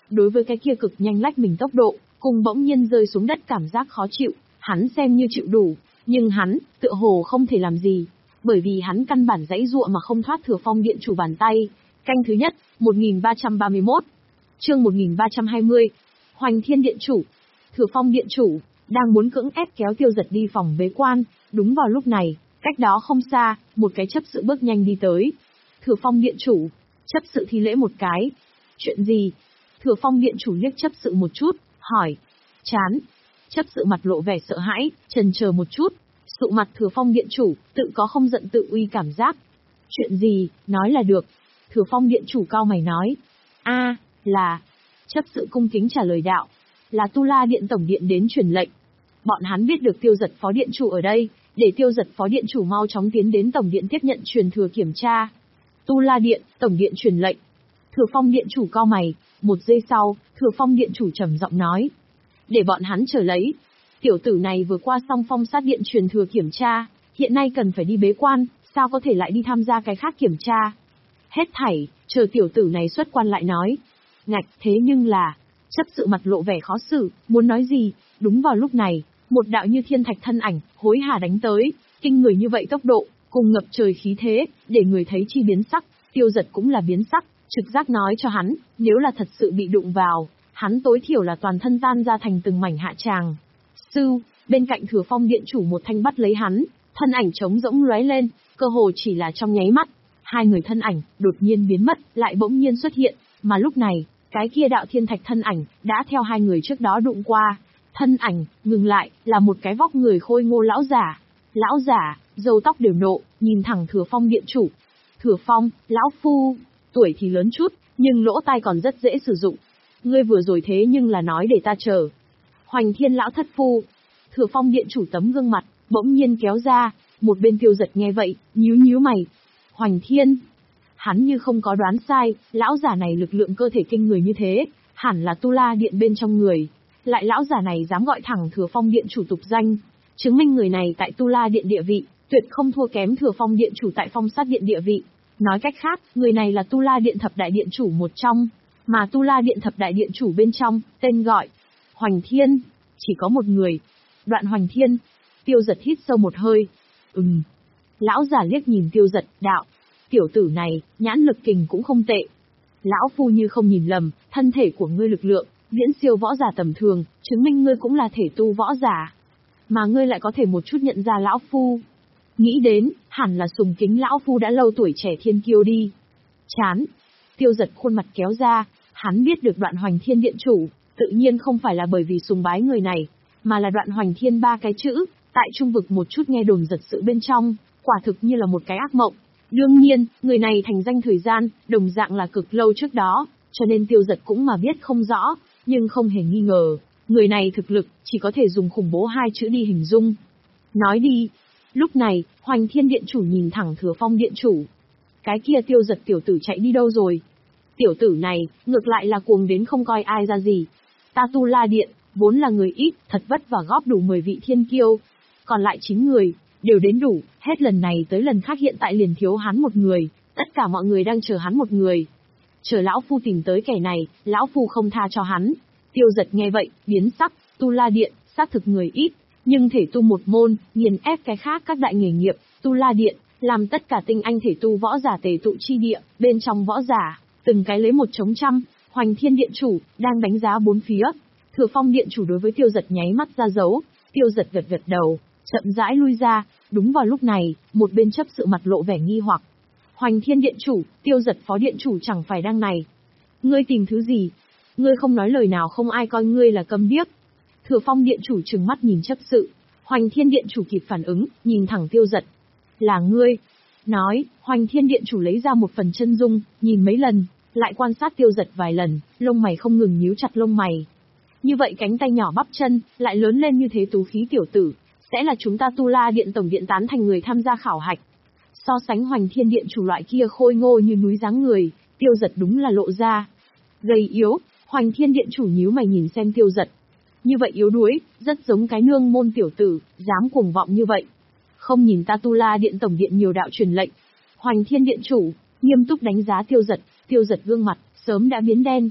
đối với cái kia cực nhanh lách mình tốc độ, cùng bỗng nhiên rơi xuống đất cảm giác khó chịu, hắn xem như chịu đủ, nhưng hắn, tựa hồ không thể làm gì, bởi vì hắn căn bản giãy giụa mà không thoát Thừa Phong Điện Chủ bàn tay. Canh thứ nhất, một nghìn ba trăm ba mươi mốt. Chương một nghìn ba trăm hai mươi. Hoành Thiên Điện Chủ. Thừa Phong Điện Chủ đang muốn cưỡng ép kéo Tiêu Dật đi phòng bế quan, đúng vào lúc này, cách đó không xa, một cái chấp sự bước nhanh đi tới. Thừa Phong Điện Chủ, chấp sự thi lễ một cái. Chuyện gì? Thừa Phong Điện Chủ liếc chấp sự một chút, hỏi. Chán. Chấp sự mặt lộ vẻ sợ hãi, chần chờ một chút. Sụ mặt Thừa Phong Điện Chủ, tự có không giận tự uy cảm giác. Chuyện gì, nói là được. Thừa Phong Điện Chủ cao mày nói. A, là. Chấp sự cung kính trả lời đạo. Là Tu La Điện Tổng Điện đến truyền lệnh. Bọn hắn biết được Tiêu Dật Phó Điện Chủ ở đây, để Tiêu Dật Phó Điện Chủ mau chóng tiến đến Tổng Điện tiếp nhận truyền thừa kiểm tra. Tu La Điện, Tổng Điện truyền lệnh. Thừa Phong Điện Chủ cao mày, một giây sau, Thừa Phong Điện Chủ trầm giọng nói. Để bọn hắn chờ lấy. Tiểu tử này vừa qua xong Phong Sát Điện truyền thừa kiểm tra, hiện nay cần phải đi bế quan, sao có thể lại đi tham gia cái khác kiểm tra. Hết thảy, chờ tiểu tử này xuất quan lại nói. Ngạch, thế nhưng là, chấp sự mặt lộ vẻ khó xử, muốn nói gì, đúng vào lúc này, một đạo như thiên thạch thân ảnh, hối hả đánh tới, kinh người như vậy tốc độ, cùng ngập trời khí thế, để người thấy chi biến sắc, Tiêu Dật cũng là biến sắc, trực giác nói cho hắn, nếu là thật sự bị đụng vào, hắn tối thiểu là toàn thân tan ra thành từng mảnh hạ tràng. Sư, bên cạnh Thừa Phong Điện Chủ một thanh bắt lấy hắn, thân ảnh trống rỗng lóe lên, cơ hồ chỉ là trong nháy mắt, hai người thân ảnh đột nhiên biến mất, lại bỗng nhiên xuất hiện, mà lúc này, cái kia đạo thiên thạch thân ảnh đã theo hai người trước đó đụng qua, thân ảnh ngừng lại, là một cái vóc người khôi ngô lão giả. Lão giả, râu tóc đều nộ, nhìn thẳng Thừa Phong Điện Chủ. Thừa Phong, lão phu, tuổi thì lớn chút, nhưng lỗ tai còn rất dễ sử dụng. Ngươi vừa rồi thế nhưng là nói để ta chờ. Hoành Thiên lão thất phu. Thừa Phong Điện Chủ tấm gương mặt bỗng nhiên kéo ra, một bên Tiêu Dật nghe vậy, nhíu nhíu mày. Hoành Thiên, hắn như không có đoán sai, lão giả này lực lượng cơ thể kinh người như thế, hẳn là Tu La Điện bên trong người. Lại lão giả này dám gọi thẳng Thừa Phong Điện Chủ tục danh, chứng minh người này tại Tu La Điện địa vị, tuyệt không thua kém Thừa Phong Điện Chủ tại Phong Sát Điện địa vị. Nói cách khác, người này là Tu La Điện Thập Đại Điện Chủ một trong, mà Tu La Điện Thập Đại Điện Chủ bên trong, tên gọi Hoành Thiên, chỉ có một người. Đoạn Hoành Thiên. Tiêu Dật hít sâu một hơi. Ừm. Lão giả liếc nhìn Tiêu Dật, đạo. Tiểu tử này, nhãn lực kình cũng không tệ. Lão phu như không nhìn lầm, thân thể của ngươi lực lượng, viễn siêu võ giả tầm thường, chứng minh ngươi cũng là thể tu võ giả. Mà ngươi lại có thể một chút nhận ra lão phu. Nghĩ đến, hẳn là sùng kính lão phu đã lâu tuổi trẻ thiên kiêu đi. Chán. Tiêu Dật khuôn mặt kéo ra, hắn biết được Đoạn Hoành Thiên Điện Chủ, tự nhiên không phải là bởi vì sùng bái người này, mà là Đoạn Hoành Thiên ba cái chữ, tại trung vực một chút nghe đồn giật sự bên trong, quả thực như là một cái ác mộng. Đương nhiên, người này thành danh thời gian, đồng dạng là cực lâu trước đó, cho nên Tiêu Dật cũng mà biết không rõ, nhưng không hề nghi ngờ, người này thực lực, chỉ có thể dùng khủng bố hai chữ đi hình dung. Nói đi. Lúc này, Hoành Thiên Điện Chủ nhìn thẳng Thừa Phong Điện Chủ. Cái kia Tiêu Dật tiểu tử chạy đi đâu rồi? Tiểu tử này, ngược lại là cuồng đến không coi ai ra gì. Ta Tu La Điện, vốn là người ít, thật vất vả góp đủ mười vị thiên kiêu. Còn lại chín người, đều đến đủ, hết lần này tới lần khác hiện tại liền thiếu hắn một người, tất cả mọi người đang chờ hắn một người. Chờ lão phu tìm tới kẻ này, lão phu không tha cho hắn. Tiêu Dật nghe vậy, biến sắc, Tu La Điện, xác thực người ít, nhưng thể tu một môn, nghiền ép cái khác các đại nghề nghiệp, Tu La Điện, làm tất cả tinh anh thể tu võ giả tề tụ chi địa, bên trong võ giả, từng cái lấy một chống trăm. Hoành Thiên Điện Chủ, đang đánh giá bốn phía. Thừa Phong Điện Chủ đối với Tiêu Dật nháy mắt ra dấu, Tiêu Dật gật gật đầu, chậm rãi lui ra. Đúng vào lúc này, một bên chấp sự mặt lộ vẻ nghi hoặc. Hoành Thiên Điện Chủ, Tiêu Dật Phó Điện Chủ chẳng phải đang này. Ngươi tìm thứ gì? Ngươi không nói lời nào không ai coi ngươi là câm điếc. Thừa Phong Điện Chủ trừng mắt nhìn chấp sự. Hoành Thiên Điện Chủ kịp phản ứng, nhìn thẳng Tiêu Dật. Là ngươi. Nói, Hoành Thiên Điện Chủ lấy ra một phần chân dung, nhìn mấy lần, lại quan sát Tiêu Dật vài lần, lông mày không ngừng nhíu chặt lông mày. Như vậy cánh tay nhỏ bắp chân, lại lớn lên như thế tú khí tiểu tử, sẽ là chúng ta Tu La Điện Tổng Điện tán thành người tham gia khảo hạch. So sánh Hoành Thiên Điện Chủ loại kia khôi ngô như núi dáng người, Tiêu Dật đúng là lộ ra gầy yếu. Hoành Thiên Điện Chủ nhíu mày nhìn xem Tiêu Dật. Như vậy yếu đuối, rất giống cái nương môn tiểu tử, dám cuồng vọng như vậy. Không nhìn ta Tu La Điện Tổng Điện nhiều đạo truyền lệnh. Hoành Thiên Điện Chủ nghiêm túc đánh giá Tiêu Dật, Tiêu Dật gương mặt sớm đã biến đen.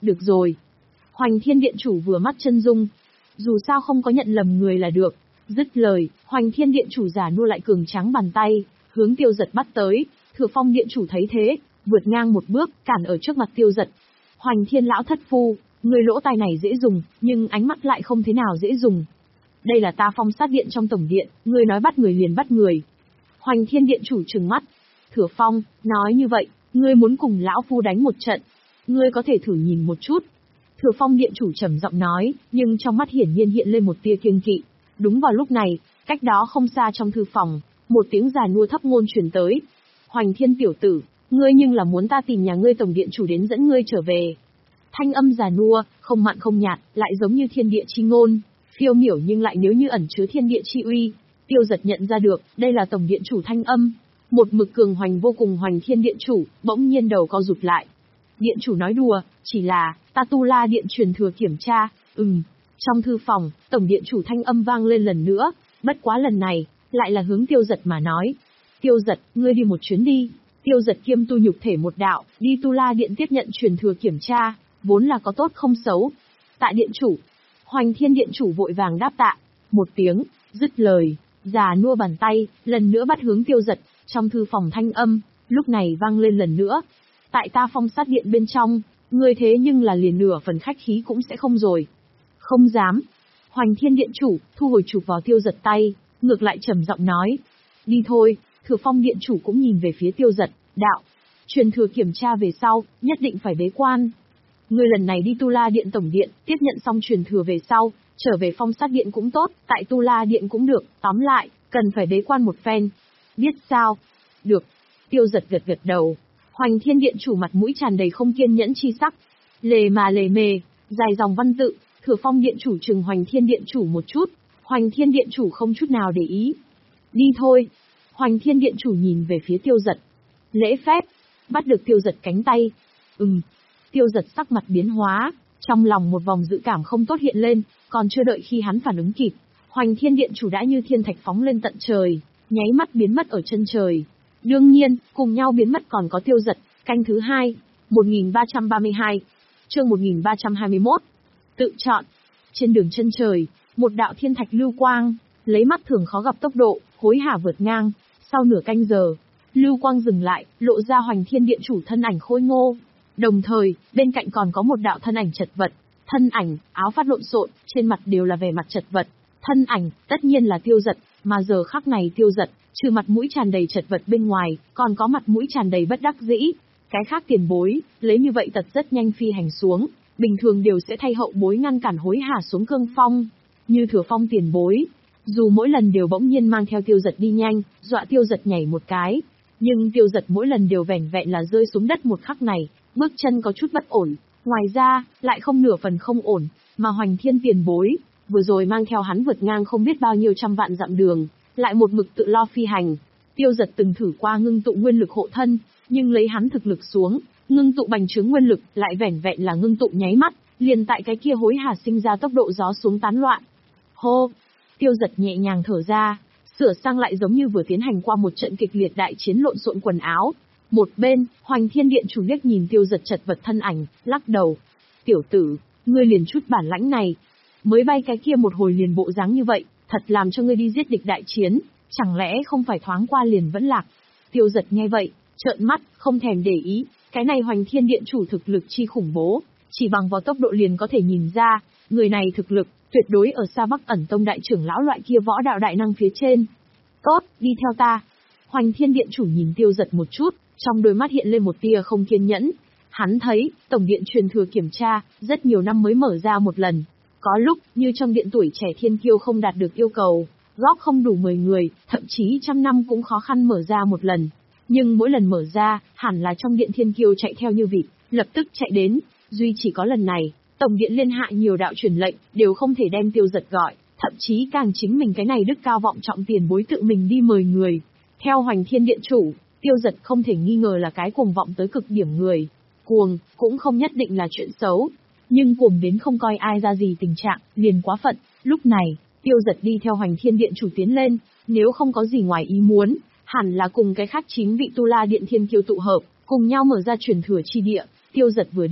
Được rồi. Hoành Thiên Điện Chủ vừa mắt chân dung. Dù sao không có nhận lầm người là được. Dứt lời, Hoành Thiên Điện Chủ giả nua lại cường tráng bàn tay, hướng Tiêu Giật bắt tới. Thừa Phong Điện Chủ thấy thế, vượt ngang một bước, cản ở trước mặt Tiêu Giật. Hoành Thiên lão thất phu, người lỗ tai này dễ dùng, nhưng ánh mắt lại không thế nào dễ dùng. Đây là ta Phong Sát Điện trong tổng điện, ngươi nói bắt người liền bắt người. Hoành Thiên Điện Chủ trừng mắt. Thừa Phong, nói như vậy, ngươi muốn cùng lão phu đánh một trận. Ngươi có thể thử nhìn một chút. Thừa Phong Điện Chủ trầm giọng nói, nhưng trong mắt hiển nhiên hiện lên một tia kiêng kỵ. Đúng vào lúc này, cách đó không xa trong thư phòng, một tiếng già nua thấp ngôn truyền tới. Hoành Thiên tiểu tử, ngươi nhưng là muốn ta tìm nhà ngươi tổng điện chủ đến dẫn ngươi trở về. Thanh âm già nua, không mặn không nhạt, lại giống như thiên địa chi ngôn, phiêu miểu nhưng lại nếu như ẩn chứa thiên địa chi uy. Tiêu Giật nhận ra được, đây là tổng điện chủ thanh âm. Một mực cường hoành vô cùng Hoành Thiên Điện Chủ, bỗng nhiên đầu co rụt lại. Điện chủ nói đùa, chỉ là, ta Tu La Điện truyền thừa kiểm tra, ừm. Trong thư phòng, tổng điện chủ thanh âm vang lên lần nữa, bất quá lần này, lại là hướng Tiêu Giật mà nói. Tiêu Giật, ngươi đi một chuyến đi. Tiêu Giật kiêm tu nhục thể một đạo, đi Tu La Điện tiếp nhận truyền thừa kiểm tra, vốn là có tốt không xấu. Tạ điện chủ. Hoành Thiên Điện Chủ vội vàng đáp tạ. Một tiếng, dứt lời, già nua bàn tay, lần nữa bắt hướng Tiêu Giật. Trong thư phòng thanh âm, lúc này vang lên lần nữa. Tại ta Phong Sát Điện bên trong, ngươi thế nhưng là liền nửa phần khách khí cũng sẽ không rồi. Không dám. Hoành Thiên Điện Chủ, thu hồi chụp vào Tiêu Giật tay, ngược lại trầm giọng nói. Đi thôi. Thừa Phong Điện Chủ cũng nhìn về phía Tiêu Giật, đạo. Truyền thừa kiểm tra về sau, nhất định phải bế quan. Ngươi lần này đi Tu La Điện tổng điện, tiếp nhận xong truyền thừa về sau, trở về Phong Sát Điện cũng tốt, tại Tu La Điện cũng được, tóm lại, cần phải bế quan một phen. Biết sao? Được. Tiêu Giật gật gật đầu. Hoành Thiên Điện Chủ mặt mũi tràn đầy không kiên nhẫn chi sắc. Lề mà lề mề, dài dòng văn tự, Thừa Phong Điện Chủ trừng Hoành Thiên Điện Chủ một chút. Hoành Thiên Điện Chủ không chút nào để ý. Đi thôi. Hoành Thiên Điện Chủ nhìn về phía Tiêu Giật. Lễ phép. Bắt được Tiêu Giật cánh tay. Ừm. Tiêu Giật sắc mặt biến hóa, trong lòng một vòng dự cảm không tốt hiện lên, còn chưa đợi khi hắn phản ứng kịp, Hoành Thiên Điện Chủ đã như thiên thạch phóng lên tận trời, nháy mắt biến mất ở chân trời. Đương nhiên, cùng nhau biến mất còn có Tiêu Giật. Canh thứ hai, một nghìn ba trăm ba mươi hai, chương một nghìn ba trăm hai mươi mốt. Tự chọn. Trên đường chân trời, một đạo thiên thạch lưu quang, lấy mắt thường khó gặp tốc độ, hối hả vượt ngang. Sau nửa canh giờ, lưu quang dừng lại, lộ ra Hoành Thiên Điện Chủ thân ảnh khôi ngô. Đồng thời, bên cạnh còn có một đạo thân ảnh chật vật. Thân ảnh, áo phát lộn xộn, trên mặt đều là vẻ mặt chật vật. Thân ảnh, tất nhiên là Tiêu Giật, mà giờ khắc này Tiêu Giật, trừ mặt mũi tràn đầy chật vật bên ngoài, còn có mặt mũi tràn đầy bất đắc dĩ. Cái khác tiền bối, lấy như vậy tật rất nhanh phi hành xuống, bình thường đều sẽ thay hậu bối ngăn cản hối hả xuống cương phong. Như Thừa Phong tiền bối, dù mỗi lần đều bỗng nhiên mang theo Tiêu Giật đi nhanh, dọa Tiêu Giật nhảy một cái, nhưng Tiêu Giật mỗi lần đều vẻn vẹn là rơi xuống đất một khắc này, bước chân có chút bất ổn, ngoài ra, lại không nửa phần không ổn, mà Hoành Thiên tiền bối, vừa rồi mang theo hắn vượt ngang không biết bao nhiêu trăm vạn dặm đường, lại một mực tự lo phi hành. Tiêu Giật từng thử qua ngưng tụ nguyên lực hộ thân, nhưng lấy hắn thực lực xuống, ngưng tụ bành trướng nguyên lực lại vẻn vẹn là ngưng tụ nháy mắt, liền tại cái kia hối hả sinh ra tốc độ gió xuống tán loạn. Hô! Tiêu Giật nhẹ nhàng thở ra, sửa sang lại giống như vừa tiến hành qua một trận kịch liệt đại chiến lộn xộn quần áo. Một bên, Hoành Thiên Điện Chủ liếc nhìn Tiêu Giật chật vật thân ảnh, lắc đầu. Tiểu tử, ngươi liền chút bản lãnh này. Mới bay cái kia một hồi liền bộ dáng như vậy, thật làm cho ngươi đi giết địch đại chiến, chẳng lẽ không phải thoáng qua liền vẫn lạc. Tiêu Giật nghe vậy, trợn mắt, không thèm để ý, cái này Hoành Thiên Điện Chủ thực lực chi khủng bố, chỉ bằng vào tốc độ liền có thể nhìn ra, người này thực lực, tuyệt đối ở xa Bắc Ẩn Tông đại trưởng lão loại kia võ đạo đại năng phía trên. Tốt, đi theo ta. Hoành Thiên Điện Chủ nhìn Tiêu Giật một chút, trong đôi mắt hiện lên một tia không kiên nhẫn. Hắn thấy, tổng điện truyền thừa kiểm tra, rất nhiều năm mới mở ra một lần. Có lúc, như trong điện tuổi trẻ thiên kiêu không đạt được yêu cầu, góp không đủ mười người, thậm chí trăm năm cũng khó khăn mở ra một lần. Nhưng mỗi lần mở ra, hẳn là trong điện thiên kiêu chạy theo như vịt, lập tức chạy đến. Duy chỉ có lần này, tổng điện liên hạ nhiều đạo truyền lệnh, đều không thể đem Tiêu Giật gọi, thậm chí càng chính mình cái này đức cao vọng trọng tiền bối tự mình đi mời người. Theo Hoành Thiên Điện Chủ, Tiêu Giật không thể nghi ngờ là cái cuồng vọng tới cực điểm người. Cuồng, cũng không nhất định là chuyện xấu, nhưng cuồng đến không coi ai ra gì tình trạng, liền quá phận. Lúc này, Tiêu Giật đi theo Hoành Thiên Điện Chủ tiến lên, nếu không có gì ngoài ý muốn, hẳn là cùng cái khác chín vị Tu La Điện thiên kiêu tụ hợp, cùng nhau mở ra truyền thừa chi địa. Tiêu Giật vừa đi,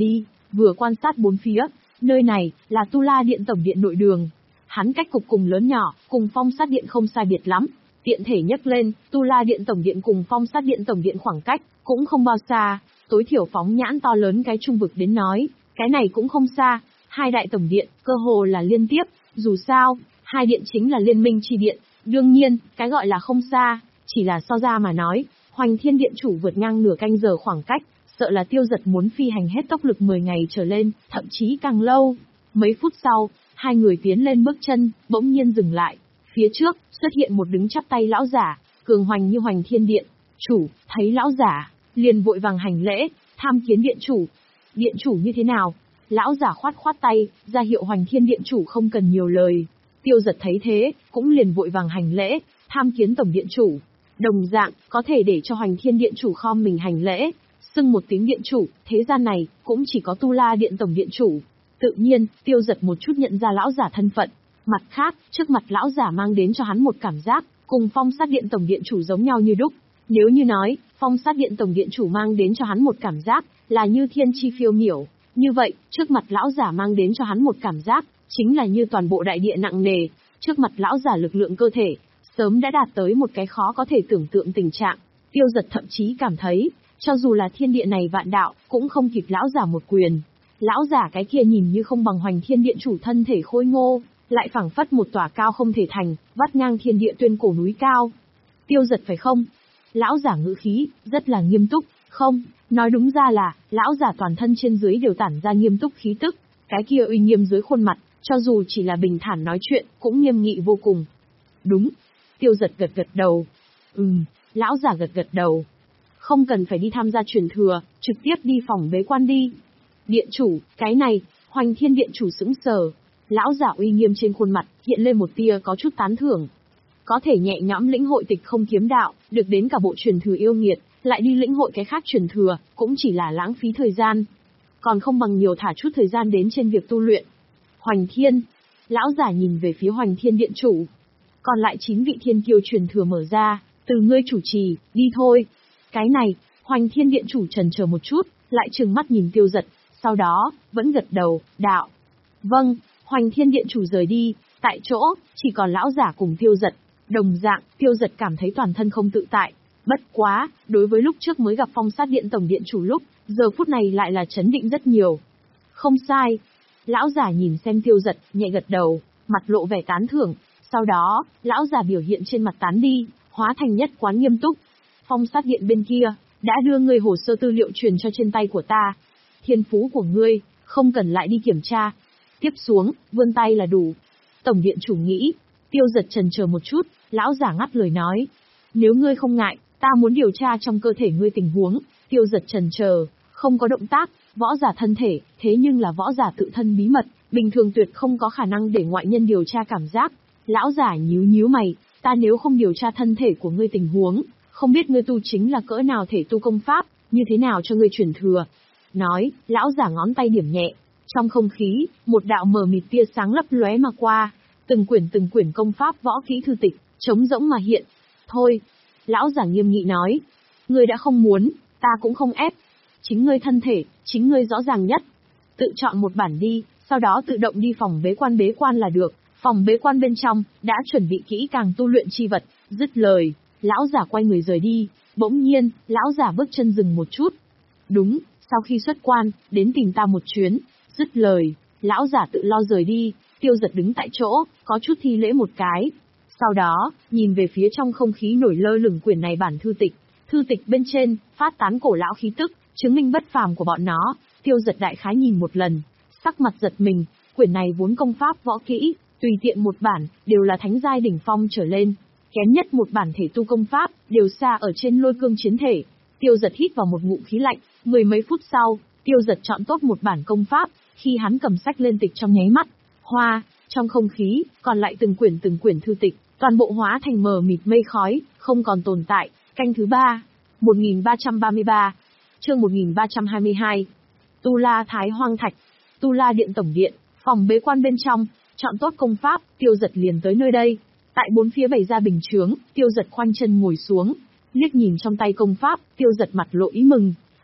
vừa quan sát bốn phía. Nơi này là Tu La Điện tổng điện nội đường. Hắn cách cục cùng lớn nhỏ, cùng Phong Sát Điện không sai biệt lắm. Tiện thể nhấc lên, Tu La Điện tổng điện cùng Phong Sát Điện tổng điện khoảng cách cũng không bao xa, tối thiểu phóng nhãn to lớn cái trung vực đến nói, cái này cũng không xa. Hai đại tổng điện, cơ hồ là liên tiếp, dù sao, hai điện chính là liên minh chi điện. Đương nhiên, cái gọi là không xa, chỉ là so ra mà nói, Hoành Thiên Điện chủ vượt ngang nửa canh giờ khoảng cách, sợ là Tiêu Dật muốn phi hành hết tốc lực mười ngày trở lên, thậm chí càng lâu. Mấy phút sau, hai người tiến lên bước chân, bỗng nhiên dừng lại. Phía trước, xuất hiện một đứng chắp tay lão giả, cường hoành như Hoành Thiên Điện. Chủ, thấy lão giả, liền vội vàng hành lễ, tham kiến điện chủ. Điện chủ như thế nào? Lão giả khoát khoát tay, ra hiệu Hoành Thiên Điện chủ không cần nhiều lời. Tiêu Dật thấy thế, cũng liền vội vàng hành lễ, tham kiến tổng điện chủ. Đồng dạng, có thể để cho Hoành Thiên Điện chủ khom mình hành lễ, xưng một tiếng điện chủ, thế gian này, cũng chỉ có Tu La Điện tổng điện chủ. Tự nhiên, Tiêu Dật một chút nhận ra lão giả thân phận. Mặt khác, trước mặt lão giả mang đến cho hắn một cảm giác, cùng Phong Sát Điện tổng điện chủ giống nhau như đúc. Nếu như nói, Phong Sát Điện tổng điện chủ mang đến cho hắn một cảm giác, là như thiên chi phiêu miểu. Như vậy, trước mặt lão giả mang đến cho hắn một cảm giác, chính là như toàn bộ đại địa nặng nề. Trước mặt lão giả lực lượng cơ thể, sớm đã đạt tới một cái khó có thể tưởng tượng tình trạng. Tiêu Dật thậm chí cảm thấy, cho dù là thiên địa này vạn đạo, cũng không kịp lão giả một quyền. Lão giả cái kia nhìn như không bằng Hoành Thiên Điện chủ thân thể khôi ngô, lại phảng phất một tòa cao không thể thành, vắt ngang thiên địa tuyên cổ núi cao. Tiêu Dật phải không? Lão giả ngữ khí, rất là nghiêm túc, không, nói đúng ra là, lão giả toàn thân trên dưới đều tản ra nghiêm túc khí tức, cái kia uy nghiêm dưới khuôn mặt, cho dù chỉ là bình thản nói chuyện, cũng nghiêm nghị vô cùng. Đúng. Tiêu Dật gật gật đầu. Ừm, lão giả gật gật đầu. Không cần phải đi tham gia truyền thừa, trực tiếp đi phòng bế quan đi. Điện chủ, cái này, Hoành Thiên Điện chủ sững sờ. Lão giả uy nghiêm trên khuôn mặt, hiện lên một tia có chút tán thưởng. Có thể nhẹ nhõm lĩnh hội tịch không kiếm đạo, được đến cả bộ truyền thừa yêu nghiệt, lại đi lĩnh hội cái khác truyền thừa, cũng chỉ là lãng phí thời gian. Còn không bằng nhiều thả chút thời gian đến trên việc tu luyện. Hoành Thiên. Lão giả nhìn về phía Hoành Thiên Điện chủ. Còn lại chín vị thiên kiêu truyền thừa mở ra, từ ngươi chủ trì, đi thôi. Cái này, Hoành Thiên Điện chủ trần chờ một chút, lại trừng mắt nhìn Tiêu Dật, sau đó, vẫn gật đầu, đạo. Vâng, Hoành Thiên Điện chủ rời đi, tại chỗ, chỉ còn lão giả cùng Tiêu Dật. Đồng dạng, Tiêu Dật cảm thấy toàn thân không tự tại. Bất quá, đối với lúc trước mới gặp Phong Sát Điện tổng điện chủ lúc, giờ phút này lại là chấn định rất nhiều. Không sai. Lão giả nhìn xem Tiêu Dật, nhẹ gật đầu, mặt lộ vẻ tán thưởng. Sau đó, lão giả biểu hiện trên mặt tán đi, hóa thành nhất quán nghiêm túc. Phong Sát Điện bên kia, đã đưa ngươi hồ sơ tư liệu truyền cho trên tay của ta. Thiên phú của ngươi, không cần lại đi kiểm tra. Tiếp xuống, vươn tay là đủ. Tổng điện chủ nghĩ. Tiêu Dật chần chờ một chút, lão giả ngắt lời nói. Nếu ngươi không ngại, ta muốn điều tra trong cơ thể ngươi tình huống. Tiêu Dật chần chờ, không có động tác, võ giả thân thể, thế nhưng là võ giả tự thân bí mật, bình thường tuyệt không có khả năng để ngoại nhân điều tra cảm giác. Lão giả nhíu nhíu mày, ta nếu không điều tra thân thể của ngươi tình huống, không biết ngươi tu chính là cỡ nào thể tu công pháp, như thế nào cho ngươi truyền thừa. Nói, lão giả ngón tay điểm nhẹ, trong không khí, một đạo mờ mịt tia sáng lấp lóe mà qua, từng quyển từng quyển công pháp võ kỹ thư tịch, trống rỗng mà hiện. Thôi, lão giả nghiêm nghị nói, ngươi đã không muốn, ta cũng không ép. Chính ngươi thân thể, chính ngươi rõ ràng nhất. Tự chọn một bản đi, sau đó tự động đi phòng bế quan bế quan là được. Phòng bế quan bên trong, đã chuẩn bị kỹ càng tu luyện chi vật. Dứt lời, lão giả quay người rời đi. Bỗng nhiên, lão giả bước chân dừng một chút. Đúng, sau khi xuất quan, đến tìm ta một chuyến. Dứt lời, lão giả tự lo rời đi. Tiêu Dật đứng tại chỗ, có chút thi lễ một cái. Sau đó, nhìn về phía trong không khí nổi lơ lửng quyển này bản thư tịch. Thư tịch bên trên, phát tán cổ lão khí tức, chứng minh bất phàm của bọn nó. Tiêu Dật đại khái nhìn một lần, sắc mặt giật mình. Quyển này vốn công pháp võ kỹ, tùy tiện một bản, đều là thánh giai đỉnh phong trở lên. Kém nhất một bản thể tu công pháp, đều xa ở trên lôi cương chiến thể. Tiêu Dật hít vào một ngụm khí lạnh, mười mấy phút sau, Tiêu Dật chọn tốt một bản công pháp, khi hắn cầm sách lên tịch trong nháy mắt. Hoa, trong không khí, còn lại từng quyển từng quyển thư tịch, toàn bộ hóa thành mờ mịt mây khói, không còn tồn tại. Canh thứ ba, một nghìn ba trăm ba mươi ba, chương một nghìn ba trăm hai mươi hai. Tu La Thái Hoang Thạch, Tu La Điện tổng điện, phòng bế quan bên trong, chọn tốt công pháp, Tiêu Dật liền tới nơi đây. Tại bốn phía bày ra bình chướng, Tiêu Dật khoanh chân ngồi xuống, liếc nhìn trong tay công pháp, Tiêu Dật mặt lộ ý mừng.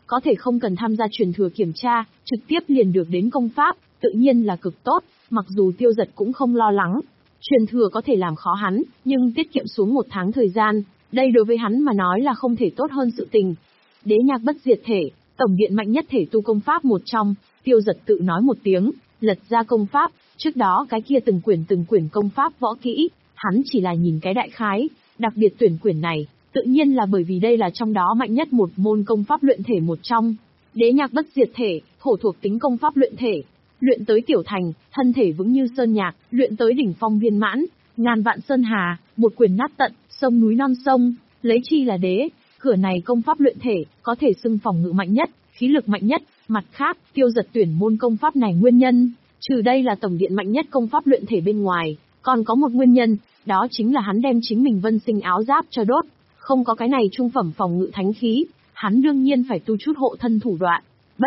có thể không cần tham gia truyền thừa kiểm tra, trực tiếp liền được đến công pháp, tự nhiên là cực tốt, mặc dù Tiêu Dật cũng không lo lắng. Truyền thừa có thể làm khó hắn, nhưng tiết kiệm xuống một tháng thời gian, đây đối với hắn mà nói là không thể tốt hơn sự tình. Đế nhạc bất diệt thể, tổng điện mạnh nhất thể tu công pháp một trong, Tiêu Dật tự nói một tiếng, lật ra công pháp, trước đó cái kia từng quyển từng quyển công pháp võ kỹ, hắn chỉ là nhìn cái đại khái, đặc biệt tuyển quyển này, tự nhiên là bởi vì đây là trong đó mạnh nhất một môn công pháp luyện thể một trong. Đế nhạc bất diệt thể, thổ thuộc tính công pháp luyện thể, luyện tới tiểu thành, thân thể vững như sơn nhạc, luyện tới đỉnh phong viên mãn, ngàn vạn sơn hà, một quyền nát tận, sông núi non sông, lấy chi là đế. Cửa này công pháp luyện thể, có thể xưng phòng ngự mạnh nhất, khí lực mạnh nhất. Mặt khác, Tiêu Dật tuyển môn công pháp này nguyên nhân, trừ đây là tổng điện mạnh nhất công pháp luyện thể bên ngoài, còn có một nguyên nhân, đó chính là hắn đem chính mình vân sinh áo giáp cho đốt. Không có cái này trung phẩm phòng ngự thánh khí, hắn đương nhiên phải tu chút hộ thân thủ đoạn.